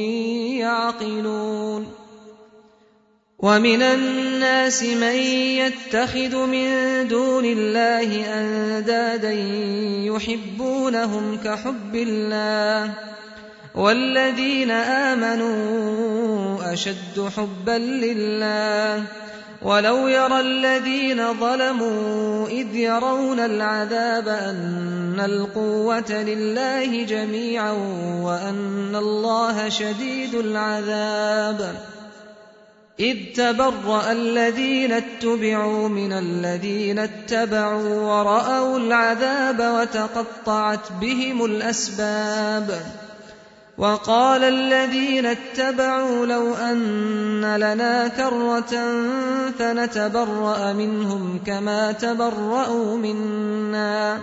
يعقلون ومن الناس من يتخذ من دون الله أندادا يحبونهم كحب الله والذين آمنوا أشد حبا لله ولو يرى الذين ظلموا إذ يرون العذاب أن القوة لله جميعا وأن الله شديد العذاب إذ تبرأ الذين اتبعوا من الذين اتبعوا ورأوا العذاب وتقطعت بهم الأسباب وقال الذين اتبعوا لو أن لنا كرة فنتبرأ منهم كما تبرأوا منا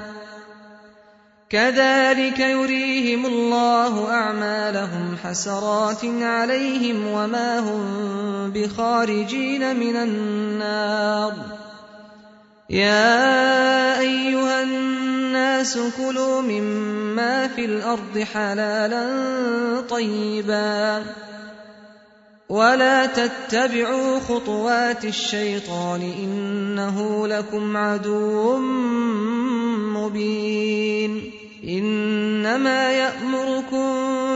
كذلك يريهم الله أعمالهم حسرات عليهم وما هم بخارجين من النار يا أيها الناس كلوا مما في الأرض حلالا طيبا ولا تتبعوا خطوات الشيطان إنه لكم عدو مبين إنما يأمركم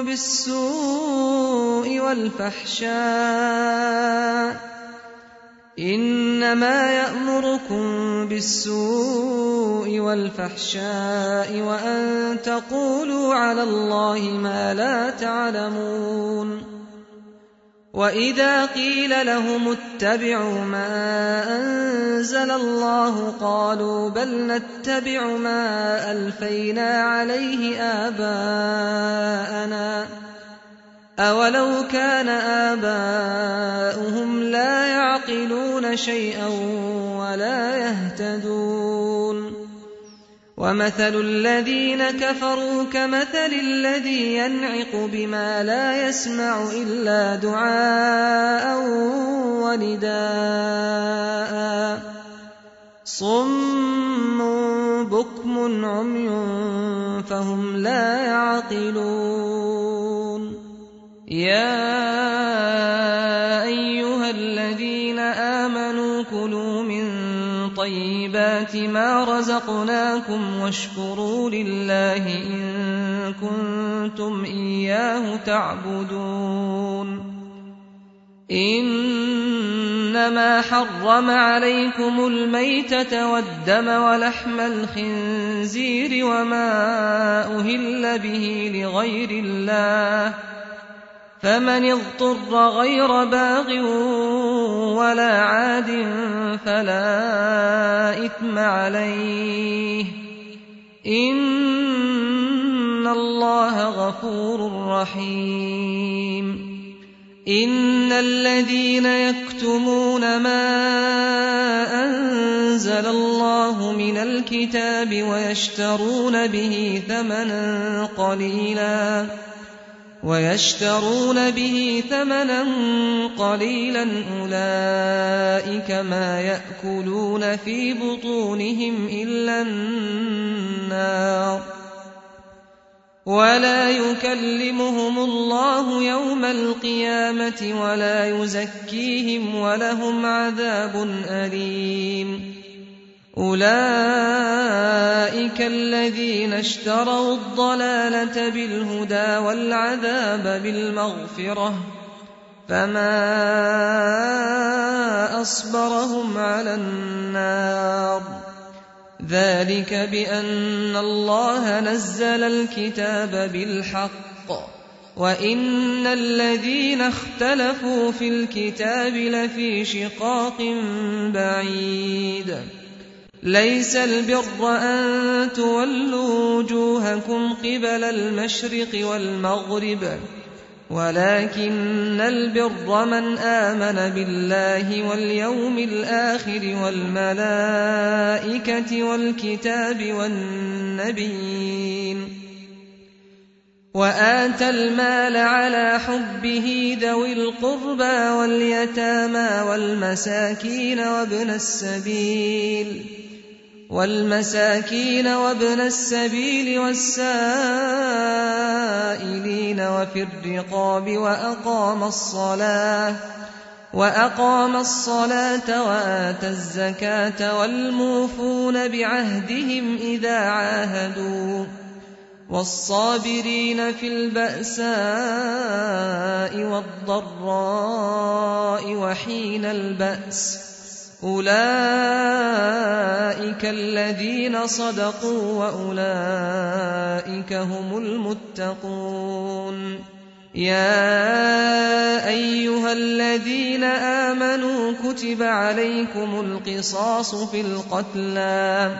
بالسوء والفحشاء وأن تقولوا على الله ما لا تعلمون وإذا قيل لهم اتبعوا ما أنزل الله قالوا بل نتبع ما ألفينا عليه آباءنا أولو كان آباؤهم لا يعقلون شيئا ولا يهتدون ومثل الذين كفروا كمثل الذي ينعق بما لا يسمع إلا دعاء ونداء صم بكم عمي فهم لا يعقلون يا أيها الذين آمنوا كلوا من طيبات ما رزقناكم واشكروا لله إن كنتم إياه تعبدون إنما حرم عليكم الميتة والدم ولحم الخنزير وما أهل به لغير الله فمن اضطر غير باغ ولا عاد فلا إثم عليه إن الله غفور رحيم إن الذين يكتمون ما أنزل الله من الكتاب ويشترون به ثمنا قليلا أولئك ما يأكلون في بطونهم إلا النار ولا يكلمهم الله يوم القيامة ولا يزكيهم ولهم عذاب أليم أولئك الذين اشتروا الضلالة بالهدى والعذاب بالمغفرة فما أصبرهم على النار ذلك بأن الله نزل الكتاب بالحق وإن الذين اختلفوا في الكتاب لفي شقاق بعيد ليس البر أن تولوا وجوهكم قبل المشرق والمغرب ولكن البر من آمن بالله واليوم الآخر والملائكة والكتاب والنبيين وآتى المال على حبه ذوي القربى واليتامى والمساكين وابن السبيل والسائلين وفي الرقاب وأقام الصلاة وآتى الزكاة والموفون بعهدهم إذا عاهدوا والصابرين في البأساء والضراء وحين البأس أولئك الذين صدقوا وأولئك هم المتقون يا أيها الذين آمنوا كتب عليكم القصاص في القتلى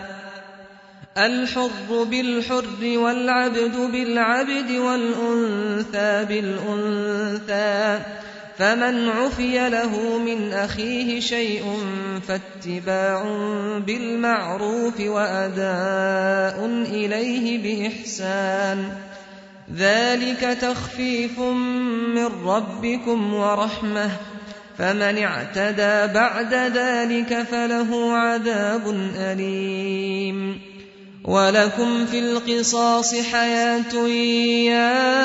الحر بالحر والعبد بالعبد والأنثى بالأنثى فمن عفي له من أخيه شيء فاتباع بالمعروف وأداء إليه بإحسان ذلك تخفيف من ربكم ورحمة فمن اعتدى بعد ذلك فله عذاب أليم ولكم في القصاص حياة يا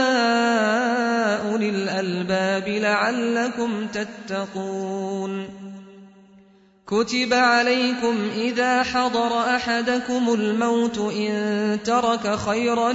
أولي الألباب لعلكم تتقون كتب عليكم إذا حضر أحدكم الموت إن ترك خيرا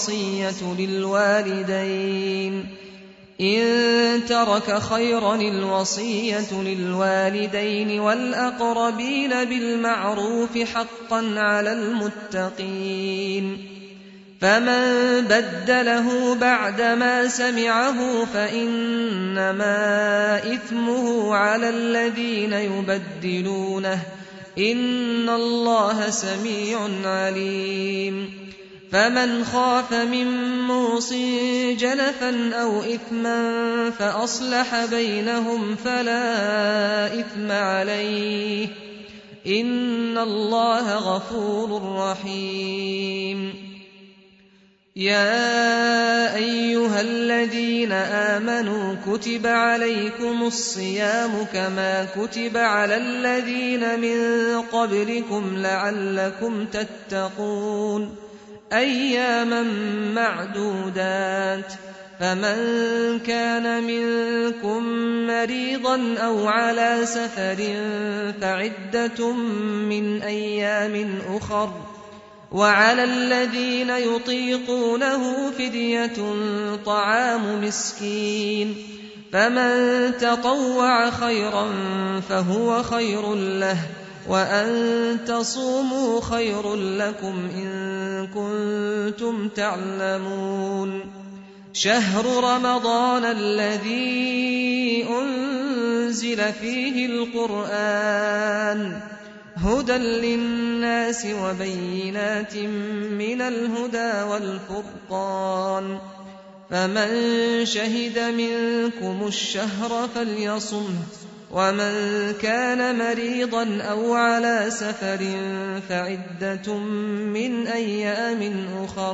الوصية للوالدين والأقربين بالمعروف حقا على المتقين فمن بدله بعدما سمعه فإنما إثمه على الذين يبدلونه إن الله سميع عليم فمن خاف من موص جنفا أو إثما فأصلح بينهم فلا إثم عليه إن الله غفور رحيم يا أيها الذين آمنوا كتب عليكم الصيام كما كتب على الذين من قبلكم لعلكم تتقون أياما معدودات فمن كان منكم مريضا أو على سفر فعدة من أيام أخر، وعلى الذين يطيقونه فدية طعام مسكين، فمن تطوع خيرا فهو خير له، وأن تصوموا خير لكم إن كنتم تعلمون. شهر رمضان الذي أنزل فيه القرآن هدى للناس وبينات من الهدى والفرقان، فمن شهد منكم الشهر فليصمه، ومن كان مريضا أو على سفر فعدة من أيام أخر،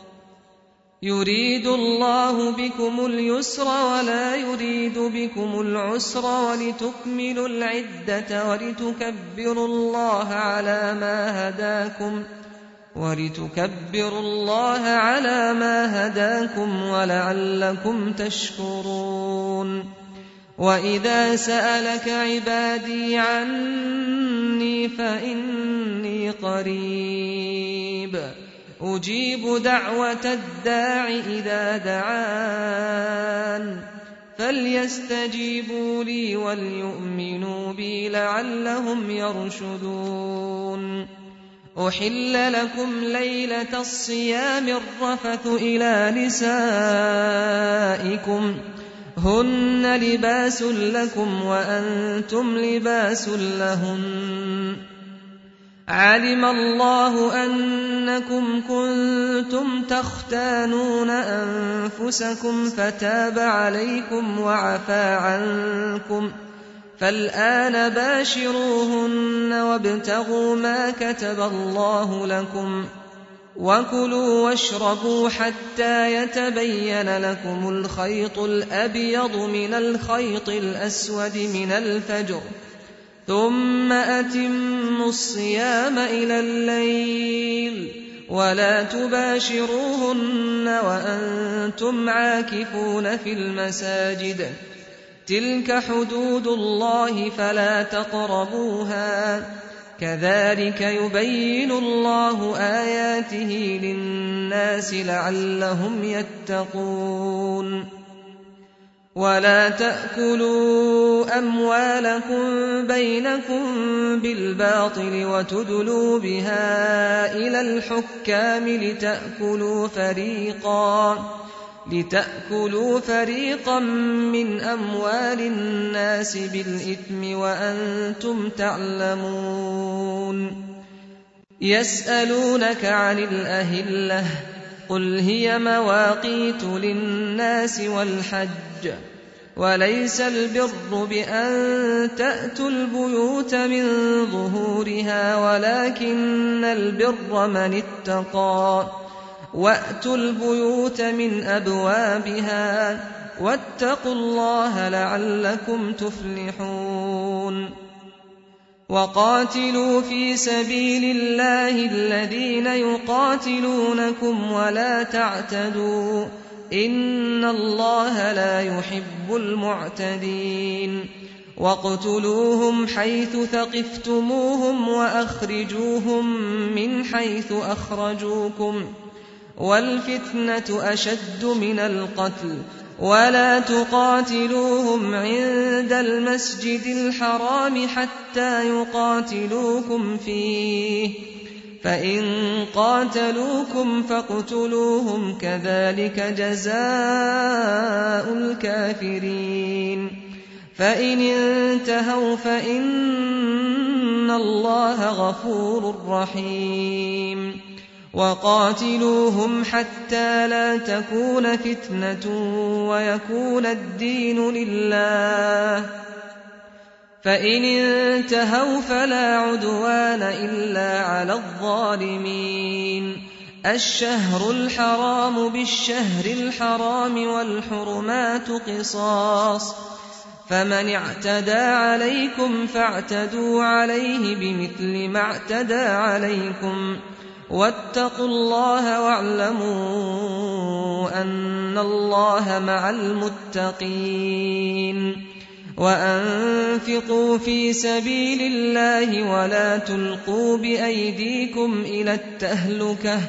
يريد الله بكم اليسر ولا يريد بكم العسر، ولتكملوا العدة ولتكبروا الله على ما هداكم ولعلكم تشكرون. وإذا سألك عبادي عني فإني قريب أجيب دعوة الداع إذا دعان، فليستجيبوا لي وليؤمنوا بي لعلهم يرشدون. أحل لكم ليلة الصيام الرفث إلى نسائكم هن لباس لكم وأنتم لباس لهن، علم الله أنكم كنتم تختانون أنفسكم فتاب عليكم وعفى عنكم، فالآن باشروهن وابتغوا ما كتب الله لكم، وكلوا واشربوا حتى يتبين لكم الخيط الأبيض من الخيط الأسود من الفجر، ثم أتموا الصيام إلى الليل، ولا تباشروهن وأنتم عاكفون في المساجد، تلك حدود الله فلا تقربوها، كذلك يبين الله آياته للناس لعلهم يتقون. ولا تأكلوا أموالكم بينكم بالباطل وتدلوا بها إلى الحكام لتأكلوا فريقا من أموال الناس بالإثم وأنتم تعلمون. يسألونك عن الأهلة قل هي مواقيت للناس والحج، وليس البر بأن تأتوا البيوت من ظهورها ولكن البر من اتقى، وأتوا البيوت من أبوابها واتقوا الله لعلكم تفلحون. وقاتلوا في سبيل الله الذين يقاتلونكم ولا تعتدوا إن الله لا يحب المعتدين. واقتلوهم حيث ثقفتموهم وأخرجوهم من حيث أخرجوكم، والفتنة أشد من القتل، ولا تقاتلوهم عند المسجد الحرام حتى يقاتلوكم فيه، فإن قاتلوكم فاقتلوهم كذلك جزاء الكافرين. فإن انتهوا فإن الله غفور رحيم. وقاتلوهم حتى لا تكون فتنة ويكون الدين لله، فإن انتهوا فلا عدوان إلا على الظالمين. الشهر الحرام بالشهر الحرام والحرمات قصاص، فمن اعتدى عليكم فاعتدوا عليه بمثل ما اعتدى عليكم، واتقوا الله واعلموا أن الله مع المتقين وأنفقوا في سبيل الله ولا تلقوا بأيديكم إلى التهلكة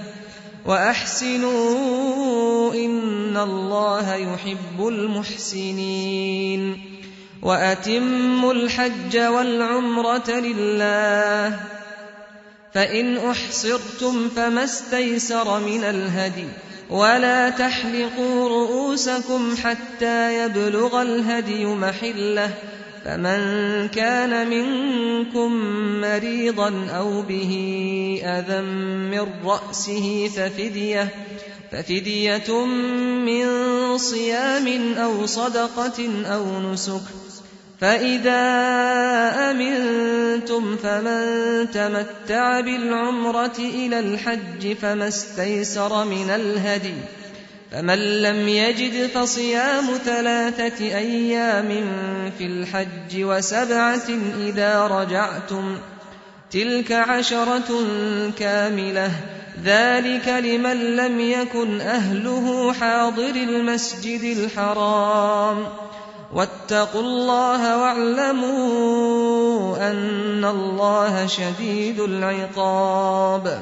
وأحسنوا إن الله يحب المحسنين وأتموا الحج والعمرة لله فإن أحصرتم فما استيسر من الهدي ولا تحلقوا رؤوسكم حتى يبلغ الهدي محله فمن كان منكم مريضا أو به أذى من رأسه ففدية من صيام أو صدقة أو نسك فإذا أمنتم فمن تمتع بالعمرة إلى الحج فما استيسر من الهدي فمن لم يجد فصيام 3 أيام في الحج و7 إذا رجعتم تلك 10 كاملة ذلك لمن لم يكن أهله حاضر المسجد الحرام واتقوا الله واعلموا أن الله شديد العقاب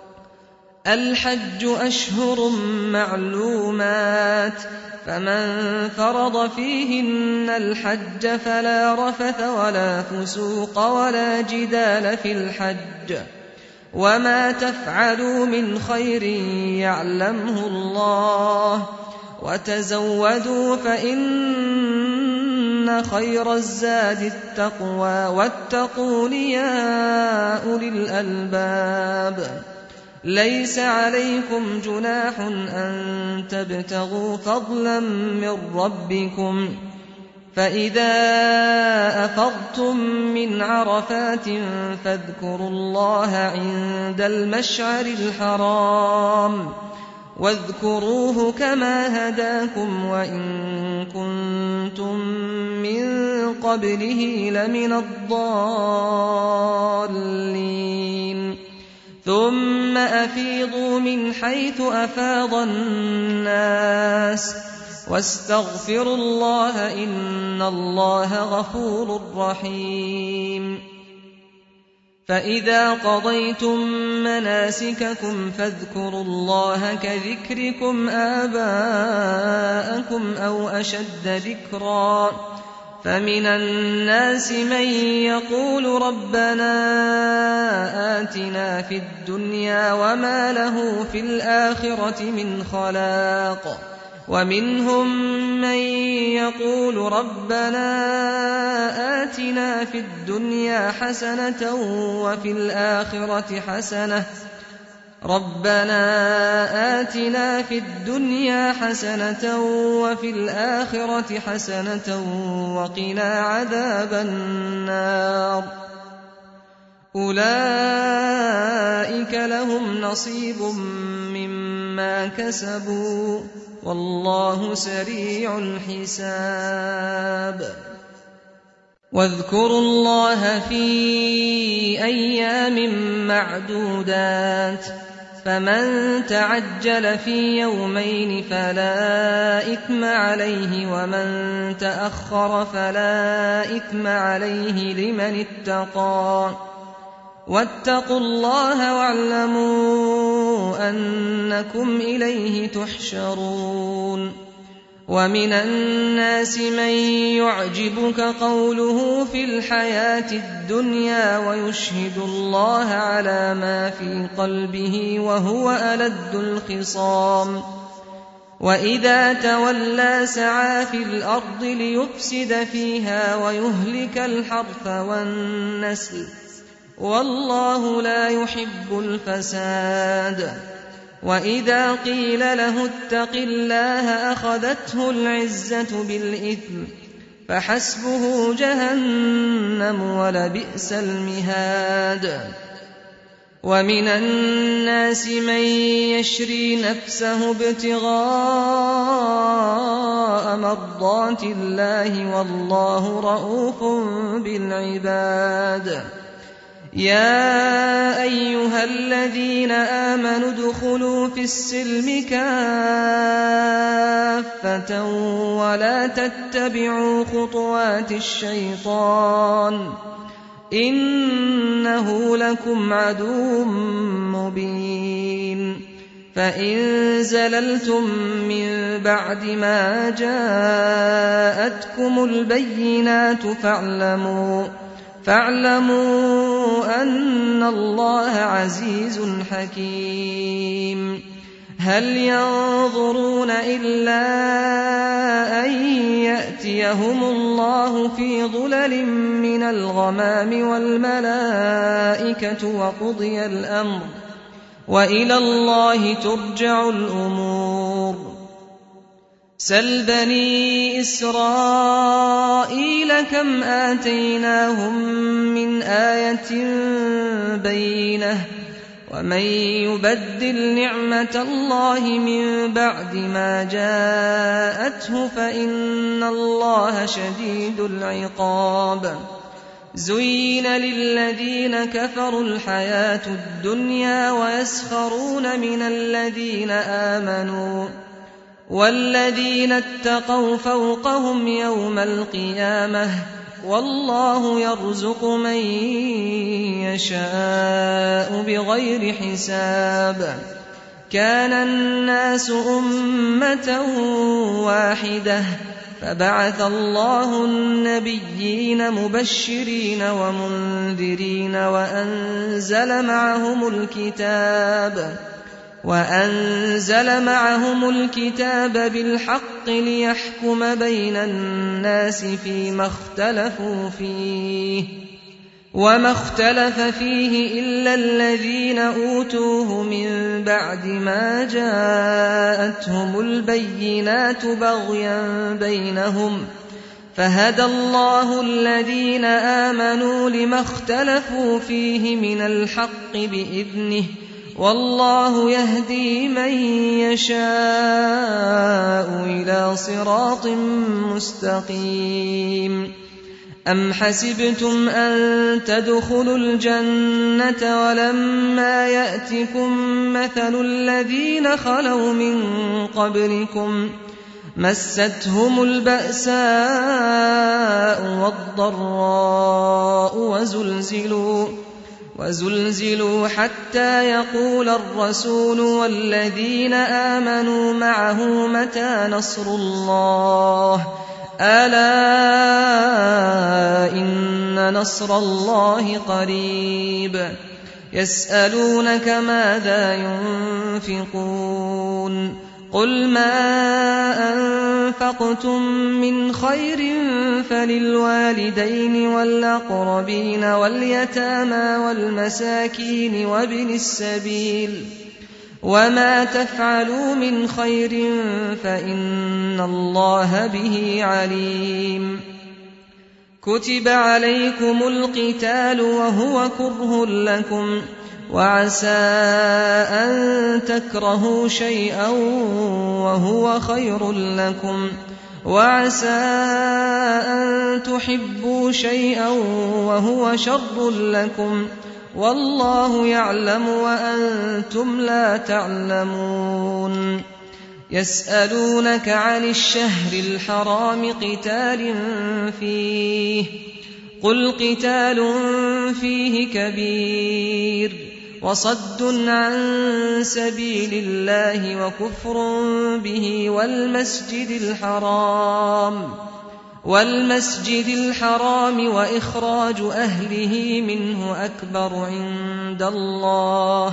الحج أشهر معلومات فمن فرض فيهن الحج فلا رفث ولا فسوق ولا جدال في الحج وما تفعلوا من خير يعلمه الله وتزودوا فإن خير الزاد التقوى واتقون يا أولي الألباب ليس عليكم جناح أن تبتغوا فضلا من ربكم فإذا أفضتم من عرفات فاذكروا الله عند المشعر الحرام واذكروه كما هداكم وإن كنتم من قبله لمن الضالين ثم أفيضوا من حيث أفاض الناس واستغفروا الله إن الله غفور رحيم فإذا قضيتم مناسككم فاذكروا الله كذكركم آباءكم أو أشد ذكرا فمن الناس من يقول ربنا آتنا في الدنيا وما له في الآخرة من خلاق ومنهم من يقول ربنا آتنا في الدنيا حسنة وفي الآخرة حسنة وفي الآخرة حسنة وقنا عذاب النار أولئك لهم نصيب مما كسبوا والله سريع الحساب واذكروا الله في أيام معدودات فمن تعجل في يومين فلا إثم عليه ومن تأخر فلا إثم عليه لمن اتقى واتقوا الله واعلموا أنكم إليه تحشرون ومن الناس من يعجبك قوله في الحياة الدنيا ويشهد الله على ما في قلبه وهو ألد الخصام وإذا تولى سعى في الأرض ليفسد فيها ويهلك الحرث والنسل والله لا يحب الفساد وإذا قيل له اتق الله أخذته العزة بالإثم فحسبه جهنم ولبئس المهاد ومن الناس من يشري نفسه ابتغاء مرضات الله والله رؤوف بالعباد يا أيها الذين آمنوا ادخلوا في السلم كافة ولا تتبعوا خطوات الشيطان إنه لكم عدو مبين فإن زللتم من بعد ما جاءتكم البينات فاعلموا أن الله عزيز حكيم هل ينظرون إلا أن يأتيهم الله في ظلل من الغمام والملائكة وقضي الأمر وإلى الله ترجع الأمور سل بني إسرائيل كم آتيناهم من آية بينة ومن يبدل نعمة الله من بعد ما جاءته فإن الله شديد العقاب زين للذين كفروا الحياة الدنيا ويسخرون من الذين آمنوا والذين اتقوا فوقهم يوم القيامة والله يرزق من يشاء بغير حساب كان الناس أمة واحدة فبعث الله النبيين مبشرين ومنذرين وأنزل معهم الكتاب بالحق ليحكم بين الناس فيما اختلفوا فيه وما اختلف فيه إلا الذين أوتوه من بعد ما جاءتهم البينات بغيا بينهم فهدى الله الذين آمنوا لما اختلفوا فيه من الحق بإذنه والله يهدي من يشاء إلى صراط مستقيم أم حسبتم أن تدخلوا الجنة ولما يأتكم مثل الذين خلوا من قبلكم مستهم البأساء والضراء وزلزلوا حتى يقول الرسول والذين آمنوا معه متى نصر الله ألا إن نصر الله قريب يسألونك ماذا ينفقون قل ما أنفقتم من خير فللوالدين والأقربين واليتامى والمساكين وابن السبيل وما تفعلوا من خير فإن الله به عليم كتب عليكم القتال وهو كره لكم وعسى أن تكرهوا شيئا وهو خير لكم وعسى أن تحبوا شيئا وهو شر لكم والله يعلم وأنتم لا تعلمون يسألونك عن الشهر الحرام قتال فيه قل قتال فيه كبير وصد عن سبيل الله وكفر به والمسجد الحرام وإخراج أهله منه أكبر عند الله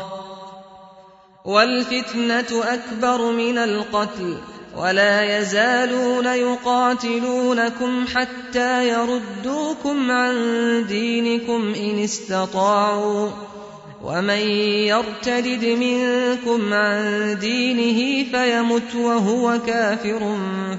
والفتنة أكبر من القتل ولا يزالون يقاتلونكم حتى يردوكم عن دينكم إن استطاعوا ومن يرتد منكم عن دينه فيمت وهو كافر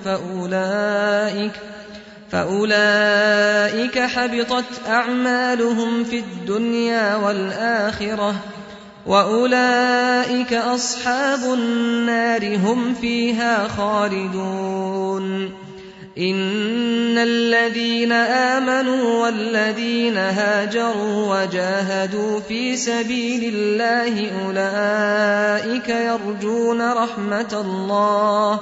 فأولئك حبطت أعمالهم في الدنيا والآخرة وأولئك أصحاب النار هم فيها خالدون إن الذين آمنوا والذين هاجروا وجاهدوا في سبيل الله أولئك يرجون رحمة الله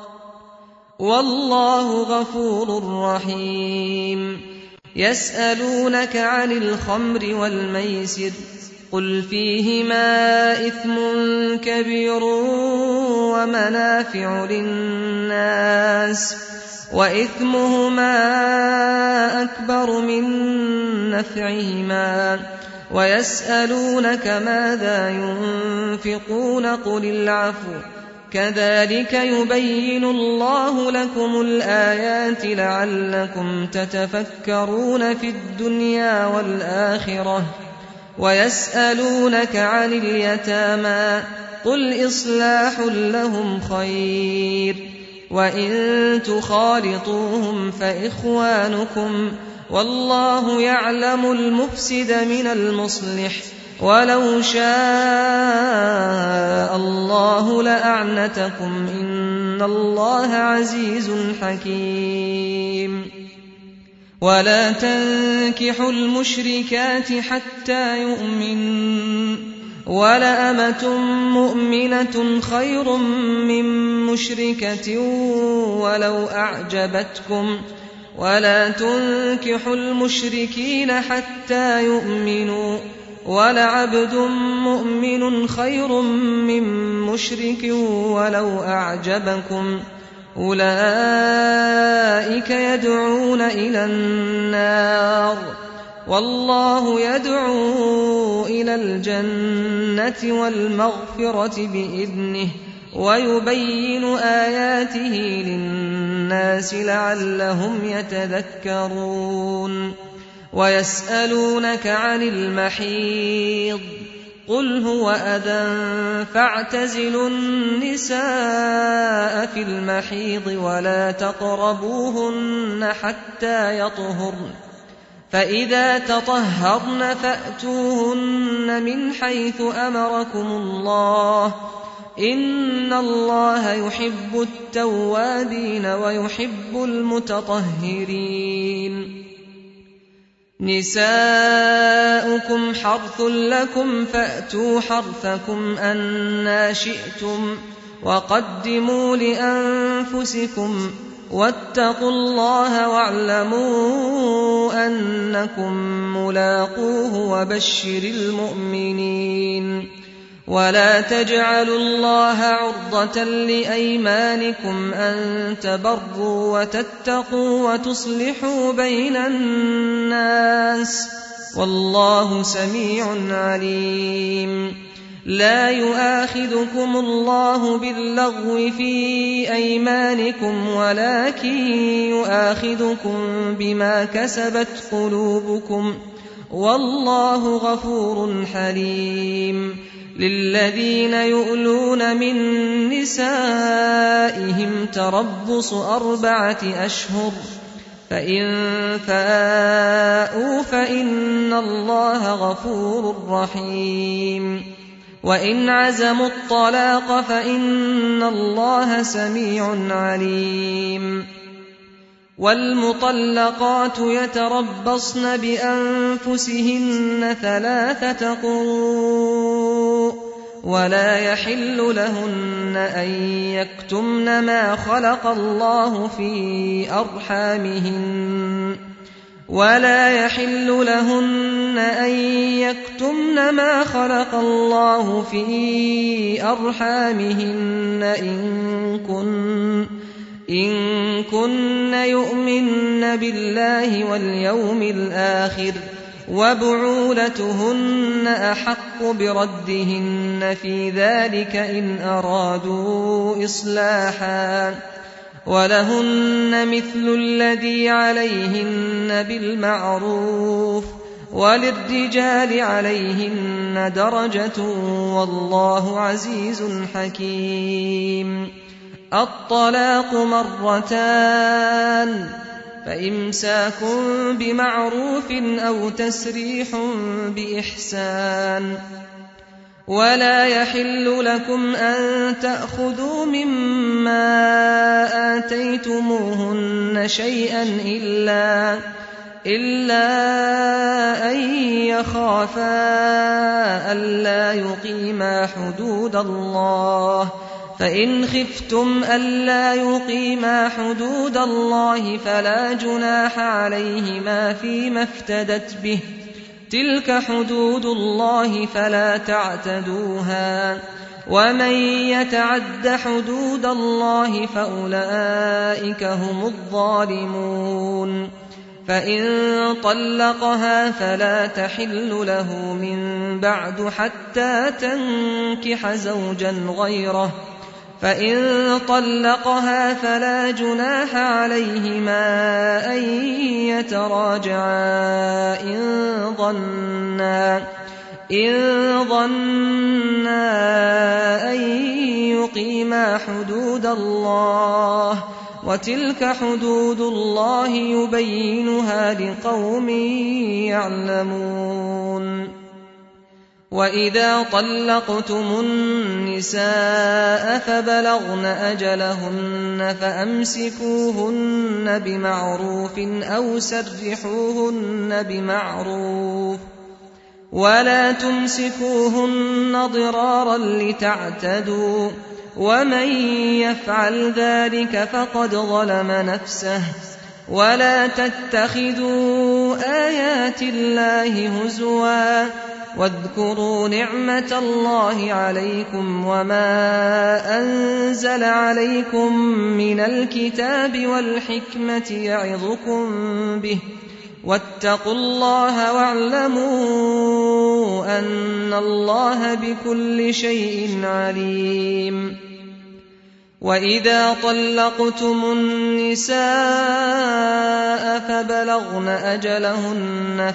والله غفور رحيم يسألونك عن الخمر والميسر قل فيهما إثم كبير ومنافع للناس وإثمهما أكبر من نفعهما ويسألونك ماذا ينفقون قل العفو كذلك يبين الله لكم الآيات لعلكم تتفكرون في الدنيا والآخرة ويسألونك عن اليتامى قل إصلاح لهم خير وإن تخالطوهم فإخوانكم والله يعلم المفسد من المصلح ولو شاء الله لأعنتكم إن الله عزيز حكيم ولا تنكحوا المشركات حتى يؤمنوا ولأمة مؤمنة خير من مشركة ولو أعجبتكم ولا تنكحوا المشركين حتى يؤمنوا ولعبد مؤمن خير من مشرك ولو أعجبكم أولئك يدعون إلى النار والله يدعو إلى الجنة والمغفرة بإذنه ويبين آياته للناس لعلهم يتذكرون ويسألونك عن المحيض قل هو أذى فاعتزلوا النساء في المحيض ولا تقربوهن حتى يطهرن فإذا تطهرن فأتوهن من حيث أمركم الله إن الله يحب التوابين ويحب المتطهرين نساؤكم حرث لكم فأتوا حرثكم أنى شئتم وقدموا لأنفسكم واتقوا الله واعلموا أنكم ملاقوه وبشر المؤمنين ولا تجعلوا الله عرضة لأيمانكم أن تبروا وتتقوا وتصلحوا بين الناس والله سميع عليم لا يؤاخذكم الله باللغو في أيمانكم ولكن يؤاخذكم بما كسبت قلوبكم والله غفور حليم للذين يؤلون من نسائهم تربص 4 أشهر فإن فاءوا فإن الله غفور رحيم وإن عزموا الطلاق فإن الله سميع عليم والمطلقات يتربصن بأنفسهن 3 قروء ولا يحل لهن أن يكتمن ما خلق الله في أرحامهن إن كن يؤمن بالله واليوم الآخر وبعولتهن أحق بردهن في ذلك إن أرادوا إصلاحا ولهن مثل الذي عليهن بالمعروف وللرجال عليهن درجة والله عزيز حكيم الطلاق 2 فإمساك بمعروف أو تسريح بإحسان ولا يحل لكم أن تأخذوا مما آتيتموهن شيئا إلا أن يخافا ألا يقيما حدود الله، فإن خفتم ألا يقيما حدود الله فلا جناح عليهما فيما افتدت به، تلك حدود الله فلا تعتدوها، ومن يتعد حدود الله فأولئك هم الظالمون. فإن طلقها فلا تحل له من بعد حتى تنكح زوجا غيره، فإن طلقها فلا جناح عليهما أن يتراجعا إن ظنا أن يقيما حدود الله، وتلك حدود الله يبينها لقوم يعلمون. وإذا طلقتم النساء فبلغن أجلهن فأمسكوهن بمعروف أو سرحوهن بمعروف، ولا تمسكوهن ضرارا لتعتدوا، ومن يفعل ذلك فقد ظلم نفسه. ولا تتخذوا آيات الله هزوا، واذكروا نعمة الله عليكم وما أنزل عليكم من الكتاب والحكمة يعظكم به، واتقوا الله واعلموا أن الله بكل شيء عليم. وإذا طلقتم النساء فبلغن أجلهن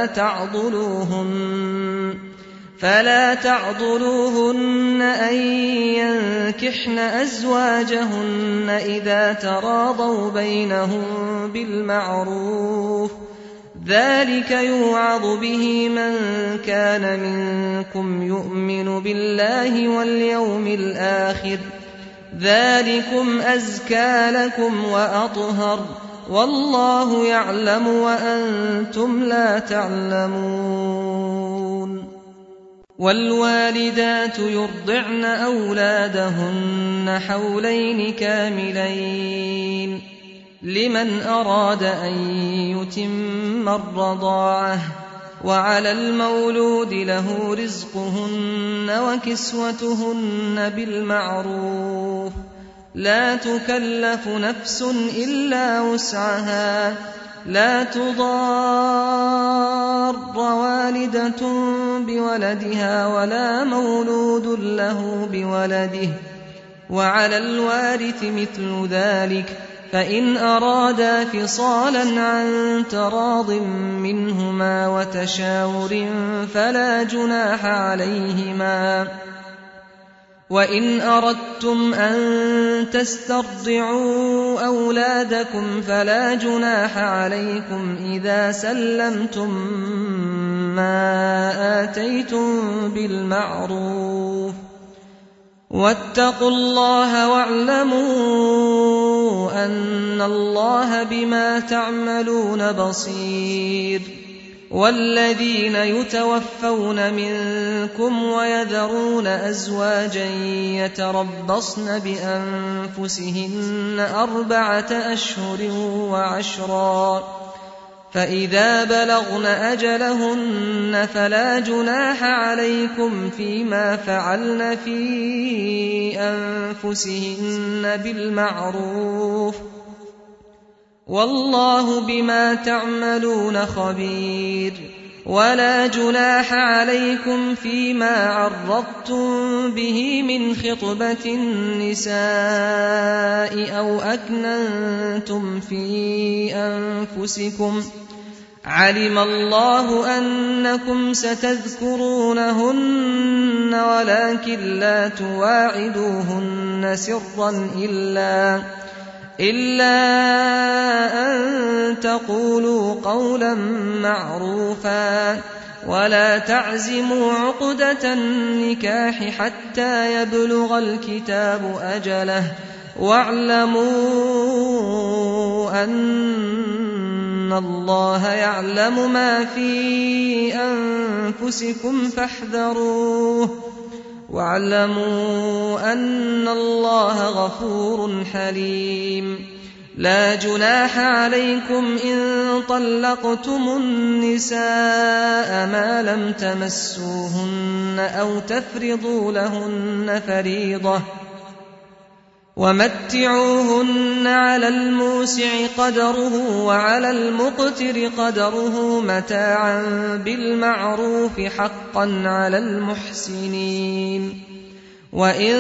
فلا تعضلوهن أن ينكحن أزواجهن إذا تراضوا بينهم بالمعروف، ذلك يوعظ به من كان منكم يؤمن بالله واليوم الآخر، ذلكم أزكى لكم وأطهر، والله يعلم وأنتم لا تعلمون. والوالدات يرضعن أولادهن حولين كاملين لمن أراد أن يتم الرضاعة، وعلى المولود له رزقهن وكسوتهن بالمعروف، لا تكلف نفس إلا وسعها، لا تضار والدة بولدها ولا مولود له بولده، وعلى الوارث مثل ذلك، فإن أرادا فصالا عن تراض منهما وتشاور فلا جناح عليهما. وإن أردتم أن تسترضعوا أولادكم فلا جناح عليكم إذا سلمتم ما آتيتم بالمعروف، واتقوا الله واعلموا أن الله بما تعملون بصير. والذين يتوفون منكم ويذرون أزواجا يتربصن بأنفسهن 4 أشهر وعشرا، فإذا بلغن أجلهن فلا جناح عليكم فيما فعلن في أنفسهن بالمعروف، والله بما تعملون خبير. ولا جناح عليكم فيما عرضتم به من خطبة النساء أو أكننتم في أنفسكم، علم الله أنكم ستذكرونهن ولكن لا تواعدوهن سرا إلا أن تقولوا قولا معروفا ولا تعزموا عقدة النكاح حتى يبلغ الكتاب أجله واعلموا أن الله يعلم ما في أنفسكم فاحذروه واعلموا أن الله غفور حليم. لا جناح عليكم إن طلقتم النساء ما لم تمسوهن أو تفرضوا لهن فريضة ومتعوهن على الموسع قدره وعلى المقتر قدره متاعا بالمعروف حقا على المحسنين. وإن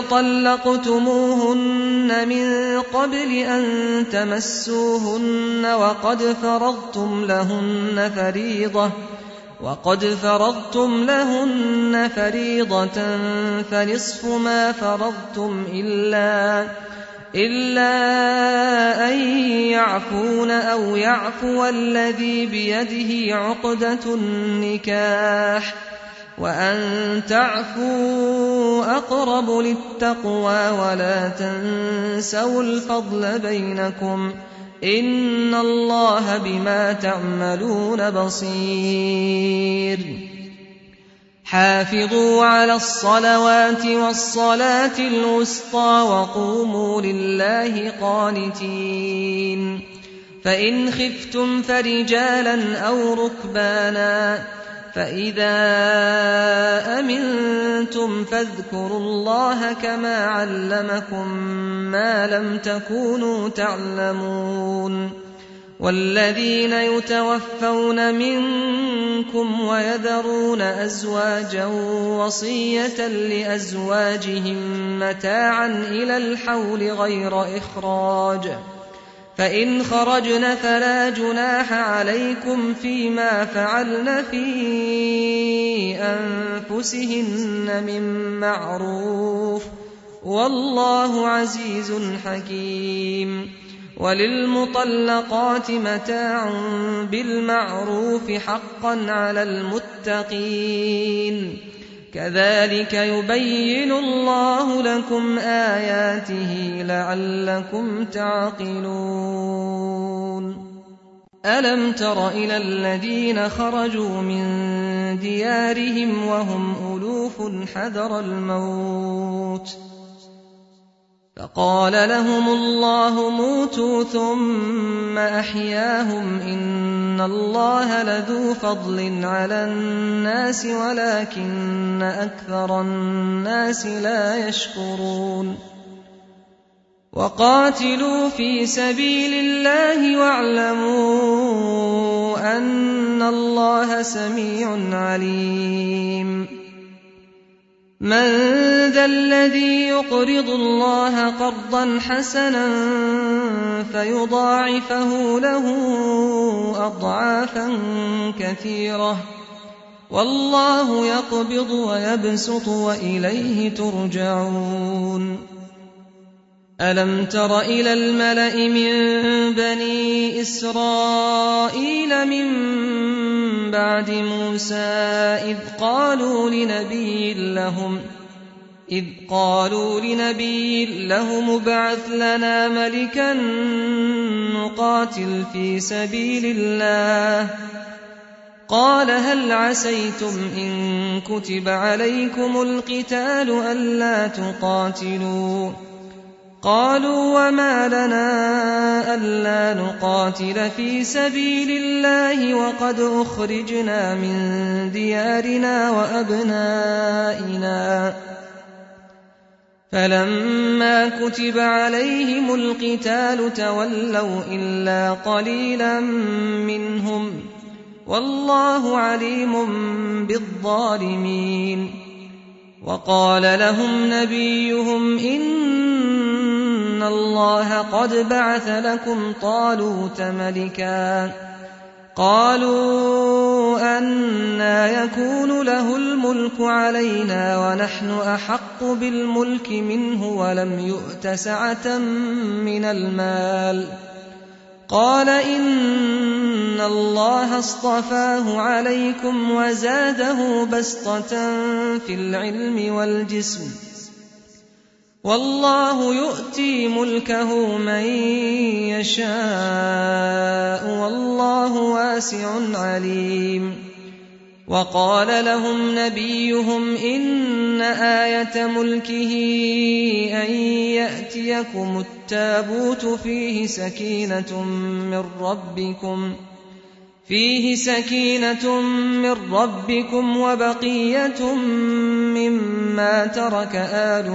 طلقتموهن من قبل أن تمسوهن وقد فرضتم لهن فريضة فنصف ما فرضتم إلا أن يعفون أو يعفو الذي بيده عقدة النكاح وأن تعفوا أقرب للتقوى ولا تنسوا الفضل بينكم إن الله بما تعملون بصير. حافظوا على الصلوات والصلاة الوسطى وقوموا لله قانتين. فإن خفتم فرجالا أو ركبانا فإذا أمنتم فاذكروا الله كما علمكم ما لم تكونوا تعلمون. والذين يتوفون منكم ويذرون أزواجا وصية لأزواجهم متاعا إلى الحول غير إخراج فإن خرجن فلا جناح عليكم فيما فعلن في أنفسهن من معروف والله عزيز حكيم. وللمطلقات متاع بالمعروف حقا على المتقين كذلك يبين الله لكم آياته لعلكم تعقلون. ألم تر إلى الذين خرجوا من ديارهم وهم ألوف حذر الموت فقال لهم الله موتوا ثم أحياهم إن الله لذو فضل على الناس ولكن أكثر الناس لا يشكرون. وقاتلوا في سبيل الله واعلموا أن الله سميع عليم. من ذا الذي يقرض الله قرضا حسنا فيضاعفه له أضعافا كثيرة والله يقبض ويبسط وإليه ترجعون. ألم تر إلى الملأ من بني إسرائيل من بعد موسى إذ قالوا لنبي لهم ابعث لنا ملكا نقاتل في سبيل الله قال هل عسيتم إن كتب عليكم القتال ألا تقاتلوا قالوا وما لنا ألا نقاتل في سبيل الله وقد أخرجنا من ديارنا وأبنائنا فلما كتب عليهم القتال تولوا إلا قليلا منهم والله عليم بالظالمين. وقال لهم نبيهم إن الله قد بعث لكم طالوت ملكا قالوا أنى يكون له الملك علينا ونحن أحق بالملك منه ولم يؤت سعة من المال قال إن الله اصطفاه عليكم وزاده بسطة في العلم والجسم والله يؤتي ملكه من يشاء والله واسع عليم. وقال لهم نبيهم إن آية ملكه أن يأتيكم التابوت فيه سكينة من ربكم وبقية مما ترك آل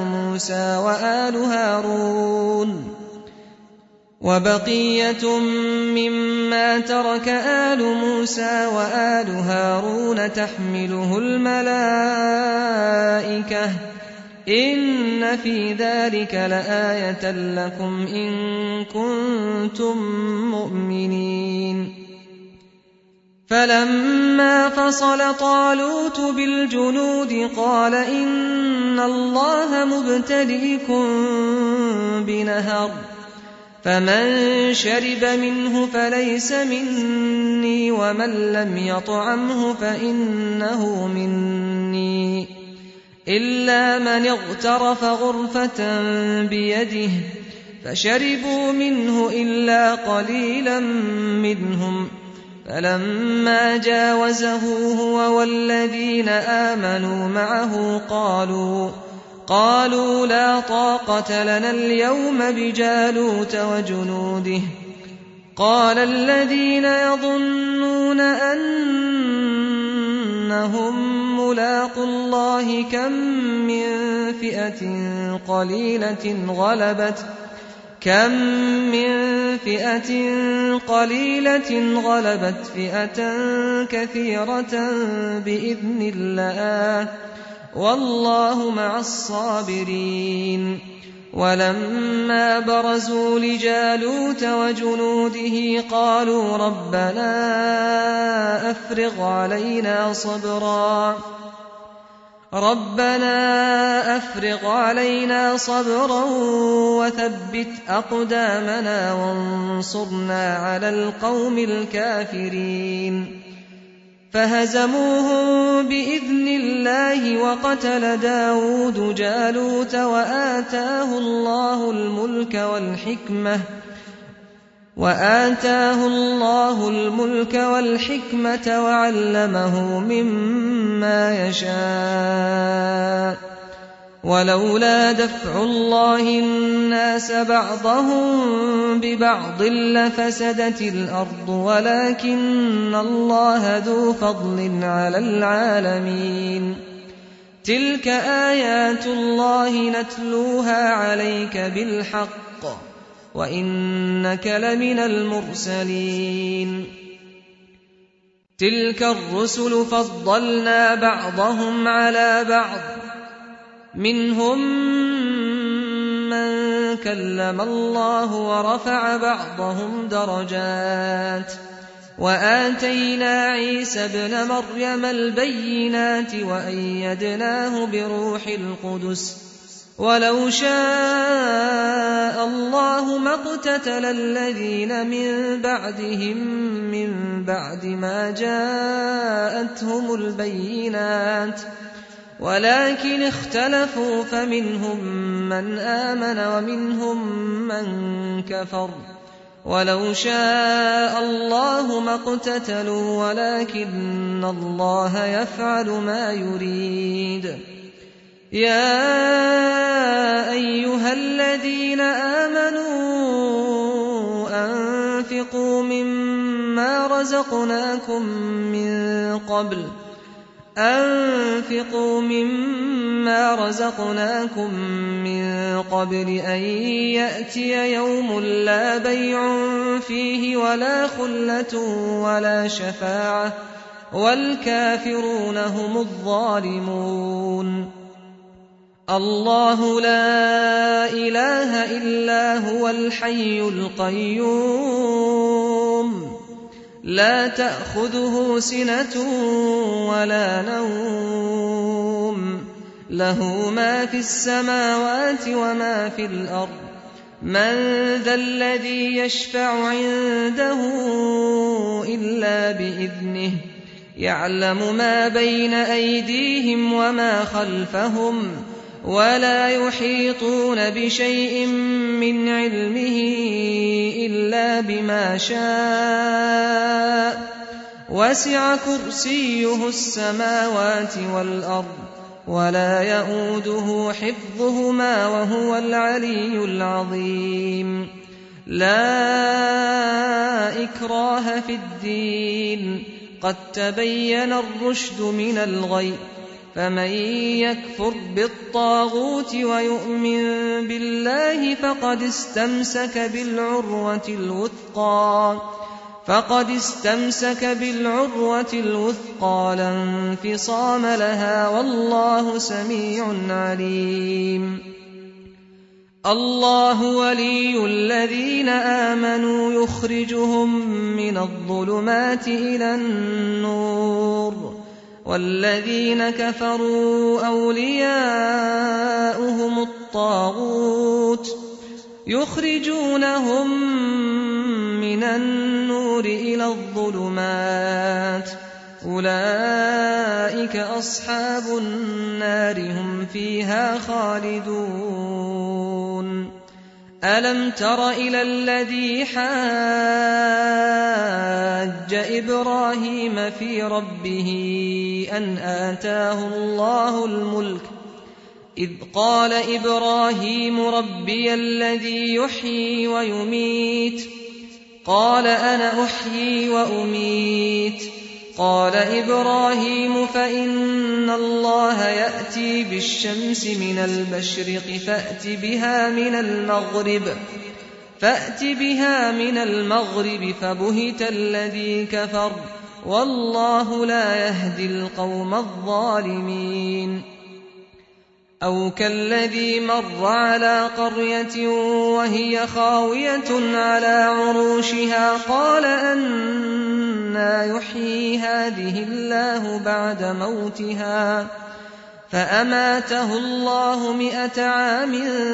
موسى وآل هارون تحمله الملائكة إن في ذلك لآية لكم إن كنتم مؤمنين. فلما فصل طالوت بالجنود قال إن الله مبتليكم بنهر فمن شرب منه فليس مني ومن لم يطعمه فإنه مني إلا من اغترف غرفة بيده فشربوا منه إلا قليلا منهم. فلما جاوزه هو والذين آمنوا معه قالوا لا طاقة لنا اليوم بجالوت وجنوده. قال الذين يظنون أنهم ملاقو الله كم من فئة قليلة غلبت فئة كثيرة بإذن الله والله مع الصابرين. ولما برزوا لجالوت وجنوده قالوا ربنا أفرغ علينا صبرا وثبت أقدامنا وانصرنا على القوم الكافرين. فهزموهم بإذن الله وقتل داود جالوت وآتاه الله الملك والحكمة وعلمه مما يشاء. ولولا دفع الله الناس بعضهم ببعض لفسدت الأرض ولكن الله ذو فضل على العالمين. تلك آيات الله نتلوها عليك بالحق وإنك لمن المرسلين. تلك الرسل فضلنا بعضهم على بعض منهم من كلم الله ورفع بعضهم درجات وآتينا عيسى ابن مريم البينات وأيدناه بروح القدس. ولو شاء الله ما اقتتل الذين من بعدهم من بعد ما جاءتهم البينات ولكن اختلفوا فمنهم من آمن ومنهم من كفر. ولو شاء الله ما اقتتلوا ولكن الله يفعل ما يريد. يا أيها الذين آمنوا أنفقوا مما رزقناكم من قبل أن يأتي يوم لا بيع فيه ولا خلة ولا شفاعة والكافرون هم الظالمون. الله لا إله إلا هو الحي القيوم لا تأخذه سنة ولا نوم له ما في السماوات وما في الأرض من ذا الذي يشفع عنده إلا بإذنه يعلم ما بين أيديهم وما خلفهم ولا يحيطون بشيء من علمه إلا بما شاء وسع كرسيه السماوات والأرض ولا يئوده حفظهما وهو العلي العظيم لا إكراه في الدين قد تبين الرشد من الغي فمن يكفر بالطاغوت ويؤمن بالله فقد استمسك بالعروة الوثقى لا انفصام لها والله سميع عليم الله ولي الذين آمنوا يخرجهم من الظلمات إلى النور والذين كفروا أولياؤهم الطاغوت يخرجونهم من النور إلى الظلمات أولئك أصحاب النار هم فيها خالدون ألم تر إلى الذي حاج إبراهيم في ربه أن آتاه الله الملك إذ قال إبراهيم ربي الذي يحيي ويميت قال أنا أحيي وأميت قال إبراهيم فإن الله يأتي بالشمس من المشرق فأت بها من المغرب فبهت الذي كفر والله لا يهدي القوم الظالمين أو كالذي مر على قرية وهي خاوية على عروشها قال أنى يحيي هذه الله بعد موتها فأماته الله 100 عام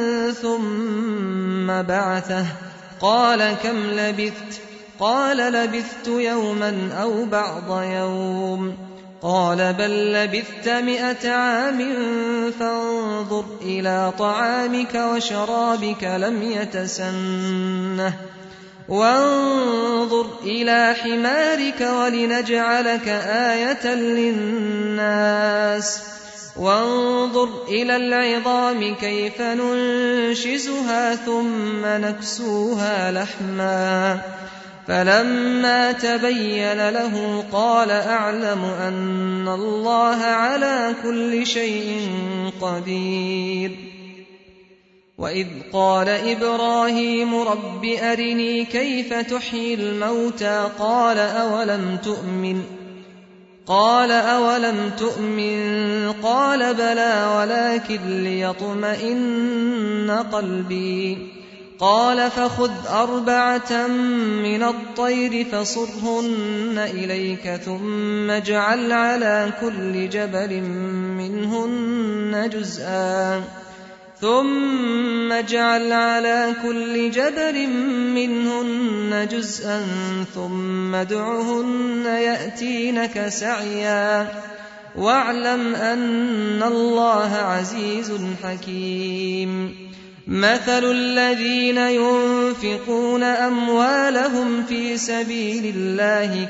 ثم بعثه قال كم لبثت قال لبثت يوما أو بعض يوم قال بل لبثت 100 عام فانظر إلى طعامك وشرابك لم يتسنه وانظر إلى حمارك ولنجعلك آية للناس وانظر إلى العظام كيف ننشزها ثم نكسوها لحما فلما تبين له قال أعلم أن الله على كل شيء قدير وإذ قال إبراهيم رب أرني كيف تحيي الموتى قال أولم تؤمن قال بلى ولكن ليطمئن قلبي قال فخذ 4 من الطير فصرهن إليك ثم اجعل على كل جبل منهن جزءا ثم ادعهن يأتينك سعيا واعلم أن الله عزيز حكيم مثل الذين ينفقون أموالهم في سبيل الله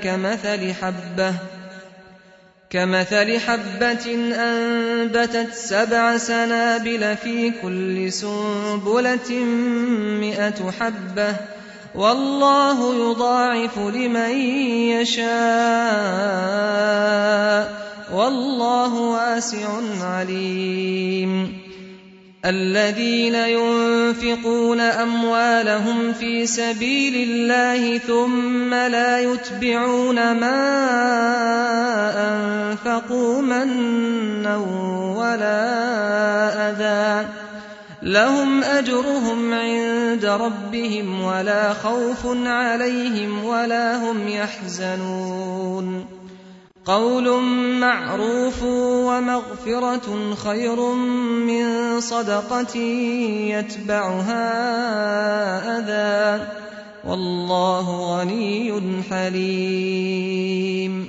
كمثل حبة أنبتت 7 سنابل في كل سنبلة 100 حبة والله يضاعف لمن يشاء والله واسع عليم الذين ينفقون أموالهم في سبيل الله ثم لا يتبعون ما أنفقوا منا ولا أذى لهم أجرهم عند ربهم ولا خوف عليهم ولا هم يحزنون قول معروف ومغفرة خير من صدقة يتبعها أذى والله غني حليم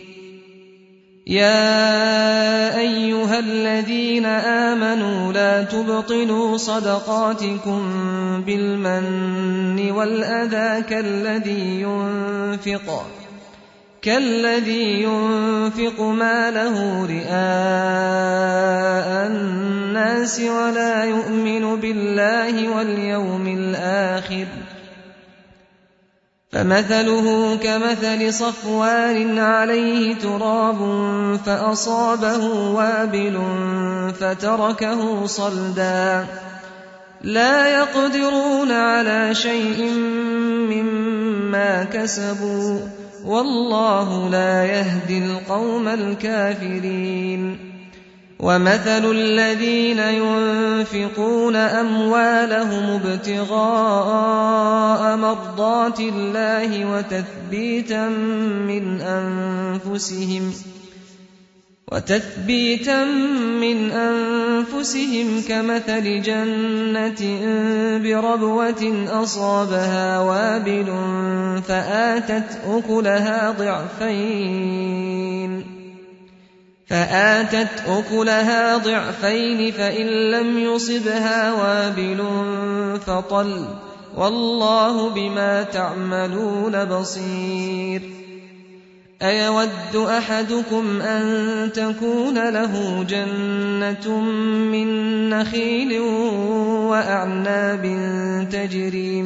يا أيها الذين آمنوا لا تبطلوا صدقاتكم بالمن والأذى كالذي ينفق ماله رئاء الناس ولا يؤمن بالله واليوم الآخر فمثله كمثل صفوان عليه تراب فأصابه وابل فتركه صلدا لا يقدرون على شيء مما كسبوا والله لا يهدي القوم الكافرين ومثل الذين ينفقون أموالهم ابتغاء مرضات الله وتثبيتا من أنفسهم كمثل جنة بربوة أصابها وابل فآتت أكلها ضعفين فإن لم يصبها وابل فطل والله بما تعملون بصير أيود أحدكم أن تكون له جنة من نخيل وأعناب تجري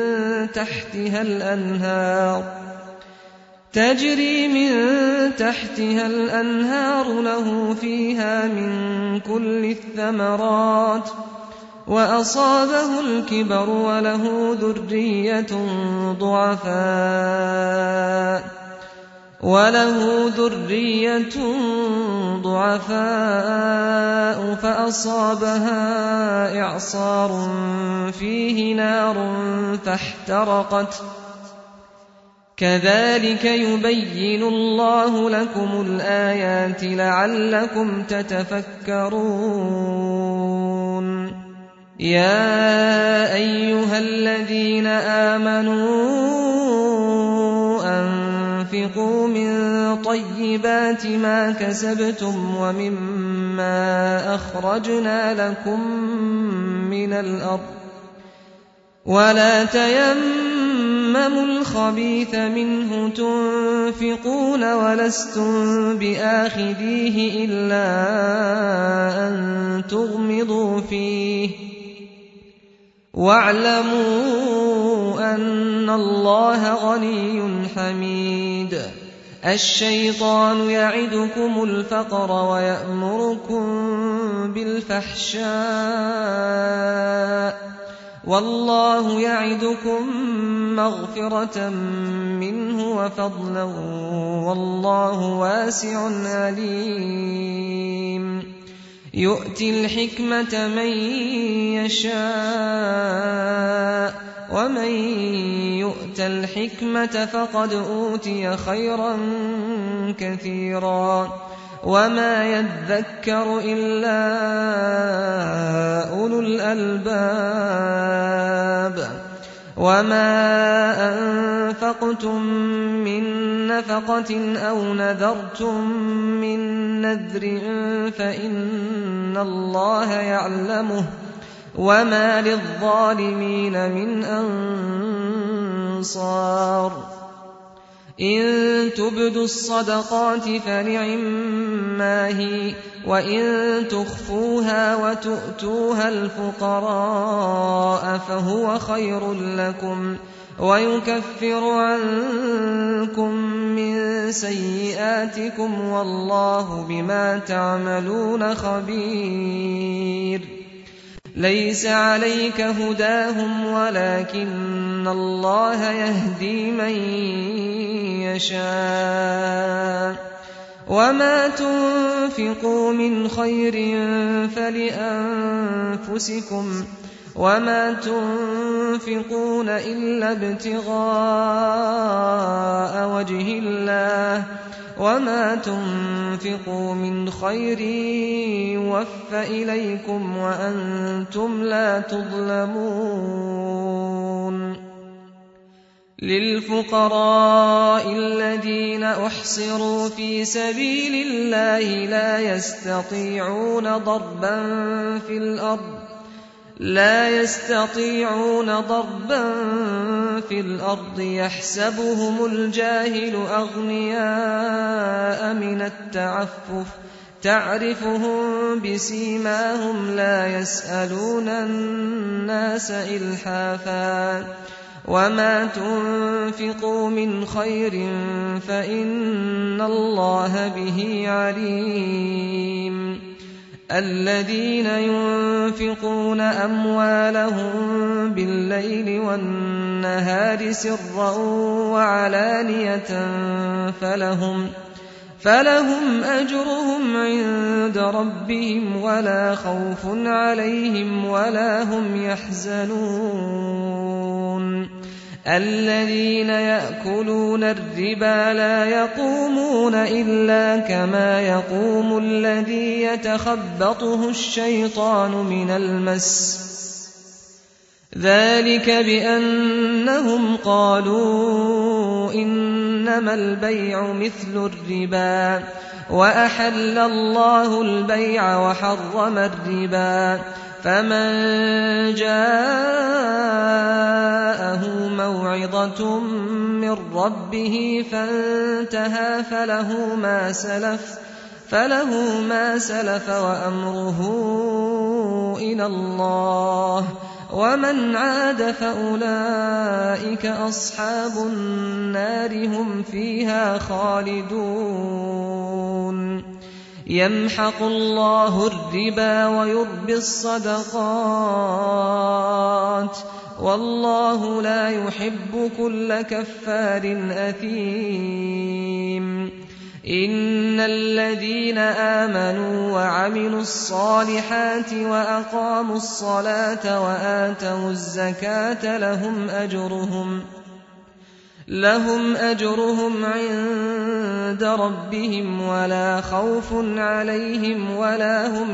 من تحتها الأنهار له فيها من كل الثمرات وأصابه الكبر وله ذرية ضعفاء فأصابها إعصار فيه نار فاحترقت كذلك يبين الله لكم الآيات لعلكم تتفكرون يا أيها الذين آمنوا أنفقوا من طيبات ما كسبتم ومما أخرجنا لكم من الأرض ولا تيمموا الخبيث منه تنفقون ولستم بآخذيه إلا أن تغمضوا فيه واعلموا أن الله غني حميد الشيطان يعدكم الفقر ويأمركم بالفحشاء والله يعدكم مغفرة منه وفضلا والله واسع عليم يؤتي الحكمة من يشاء ومن يؤت الحكمة فقد أوتي خيرا كثيرا وما يذكر إلا أولو الألباب وما أنفقتم من نفقة أو نذرتم من نذر فإن الله يعلمه وما للظالمين من أنصار إن تبدوا الصدقات فنعما هي وإن تخفوها وتؤتوها الفقراء فهو خير لكم ويكفر عنكم من سيئاتكم والله بما تعملون خبير ليس عليك هداهم ولكن الله يهدي من يشاء وما تنفقوا من خير فلأنفسكم وما تنفقون إلا ابتغاء وجه الله وما تنفقوا من خير يوف إليكم وأنتم لا تظلمون للفقراء الذين أحصروا في سبيل الله لا يستطيعون ضربا في الأرض يحسبهم الجاهل أغنياء من التعفف تعرفهم بسيماهم لا يسألون الناس إلحافا وما تنفقوا من خير فإن الله به عليم الذين ينفقون أموالهم بالليل والنهار سرا وعلانية فلهم أجرهم عند ربهم ولا خوف عليهم ولا هم يحزنون الذين يأكلون الربا لا يقومون إلا كما يقوم الذي يتخبطه الشيطان من المس ذلك بأنهم قالوا إنما البيع مثل الربا وأحل الله البيع وحرم الربا فمن جاءه موعظة من ربه فانتهى فله ما سلف وأمره إلى الله ومن عاد فأولئك أصحاب النار هم فيها خالدون يمحق الله الربا ويربي الصدقات والله لا يحب كل كفار أثيم إن الذين آمنوا وعملوا الصالحات وأقاموا الصلاة وآتوا الزكاة لهم أجرهم عند ربهم ولا خوف عليهم ولا هم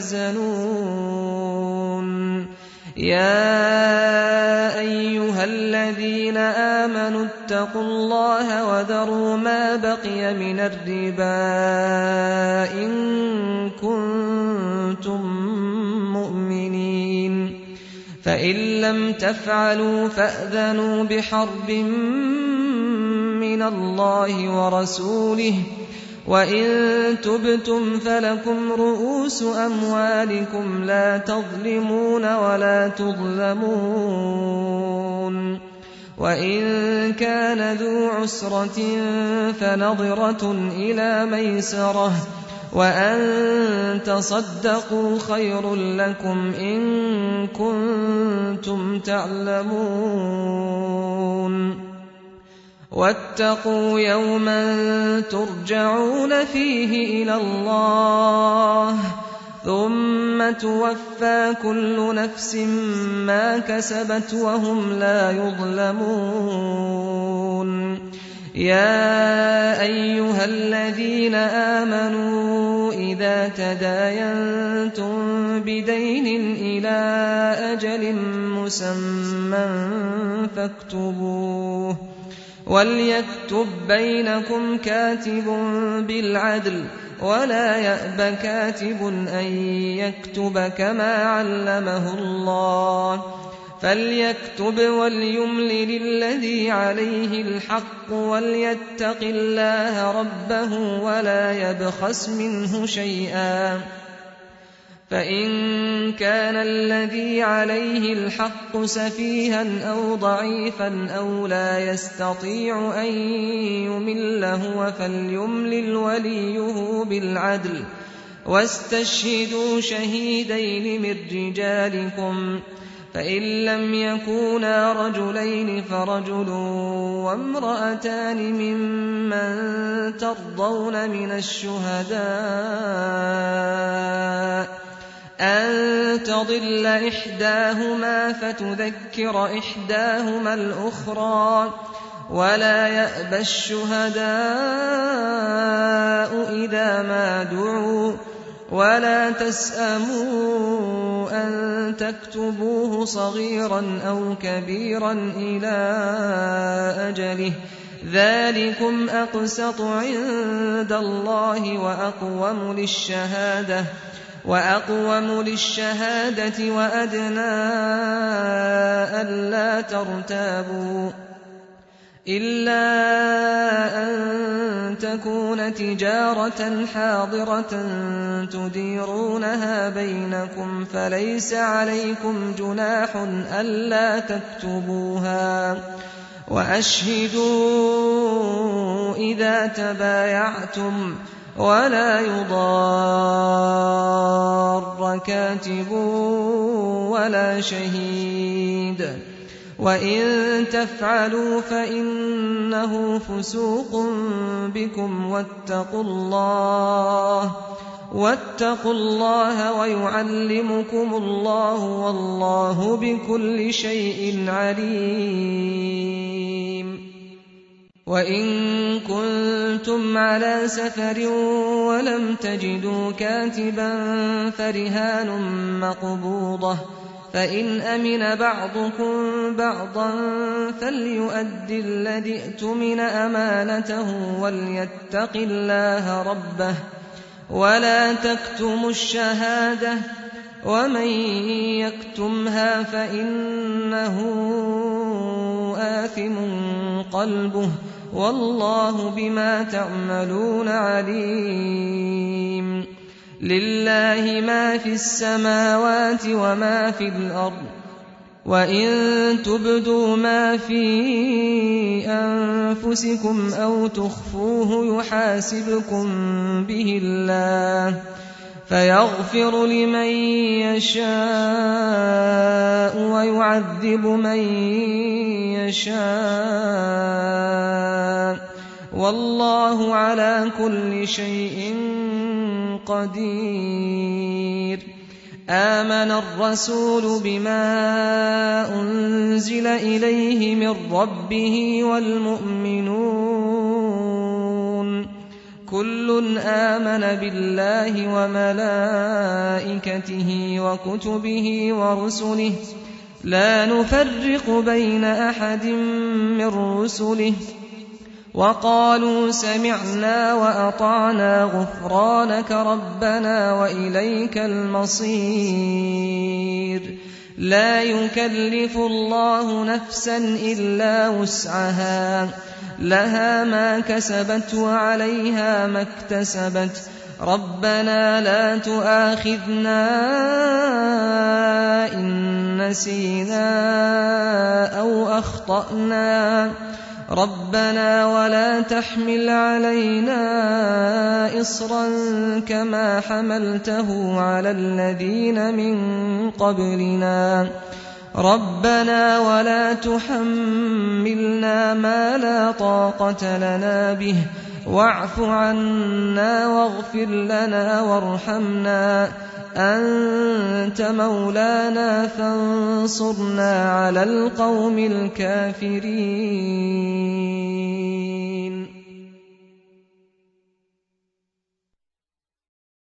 يحزنون يا أيها الذين آمنوا اتقوا الله وذروا ما بقي من الربا إن كنتم مؤمنين فإن لم تفعلوا فأذنوا بحرب من الله ورسوله وإن تبتم فلكم رؤوس أموالكم لا تظلمون ولا تظلمون وإن كان ذو عسرة فنظرة إلى ميسرة وأن تصدقوا خير لكم إن كنتم تعلمون واتقوا يوما ترجعون فيه إلى الله ثم توفى كل نفس ما كسبت وهم لا يظلمون يا أيها الذين آمنوا إذا تداينتم بدين إلى أجل مسمى فاكتبوه وليكتب بينكم كاتب بالعدل ولا يأب كاتب أن يكتب كما علمه الله فليكتب وليملل الذي عليه الحق وليتق الله ربه ولا يبخس منه شيئا فإن كان الذي عليه الحق سفيها أو ضعيفا أو لا يستطيع أن يمل هو فليملل وليه بالعدل واستشهدوا شهيدين من رجالكم فإن لم يكونا رجلين فرجل وامرأتان ممن ترضون من الشهداء أن تضل إحداهما فتذكر إحداهما الأخرى ولا يأبى الشهداء إذا ما دعوا ولا تسأموا أن تكتبوه صغيرا أو كبيرا إلى أجله ذلكم أقسط عند الله وأقوم للشهادة وأدنى ألا ترتابوا إلا أن تكون تجارة حاضرة تديرونها بينكم فليس عليكم جناح ألا تكتبوها وأشهدوا إذا تبايعتم ولا يضار كاتب ولا شهيد وإن تفعلوا فإنه فسوق بكم واتقوا الله ويعلمكم الله والله بكل شيء عليم وإن كنتم على سفر ولم تجدوا كاتبا فرهان مقبوضة فإن أمن بعضكم بعضا فليؤد الذي ائتمن أمانته وليتق الله ربه ولا تكتموا الشهادة ومن يكتمها فإنه آثم قلبه والله بما تعملون عليم لله ما في السماوات وما في الأرض وإن تبدوا ما في أنفسكم أو تخفوه يحاسبكم به الله فيغفر لمن يشاء ويعذب من يشاء والله على كل شيء قدير آمن الرسول بما أنزل إليه من ربه والمؤمنون كل آمن بالله وملائكته وكتبه ورسله لا نفرق بين أحد من رسله وقالوا سمعنا وأطعنا غفرانك ربنا وإليك المصير لا يكلف الله نفسا إلا وسعها لها ما كسبت وعليها ما اكتسبت ربنا لا تؤاخذنا إن نسينا أو أخطأنا ربنا ولا تحمل علينا إصرا كما حملته على الذين من قبلنا ربنا ولا تحملنا ما لا طاقة لنا به واعف عنا واغفر لنا وارحمنا أنت مولانا فانصرنا على القوم الكافرين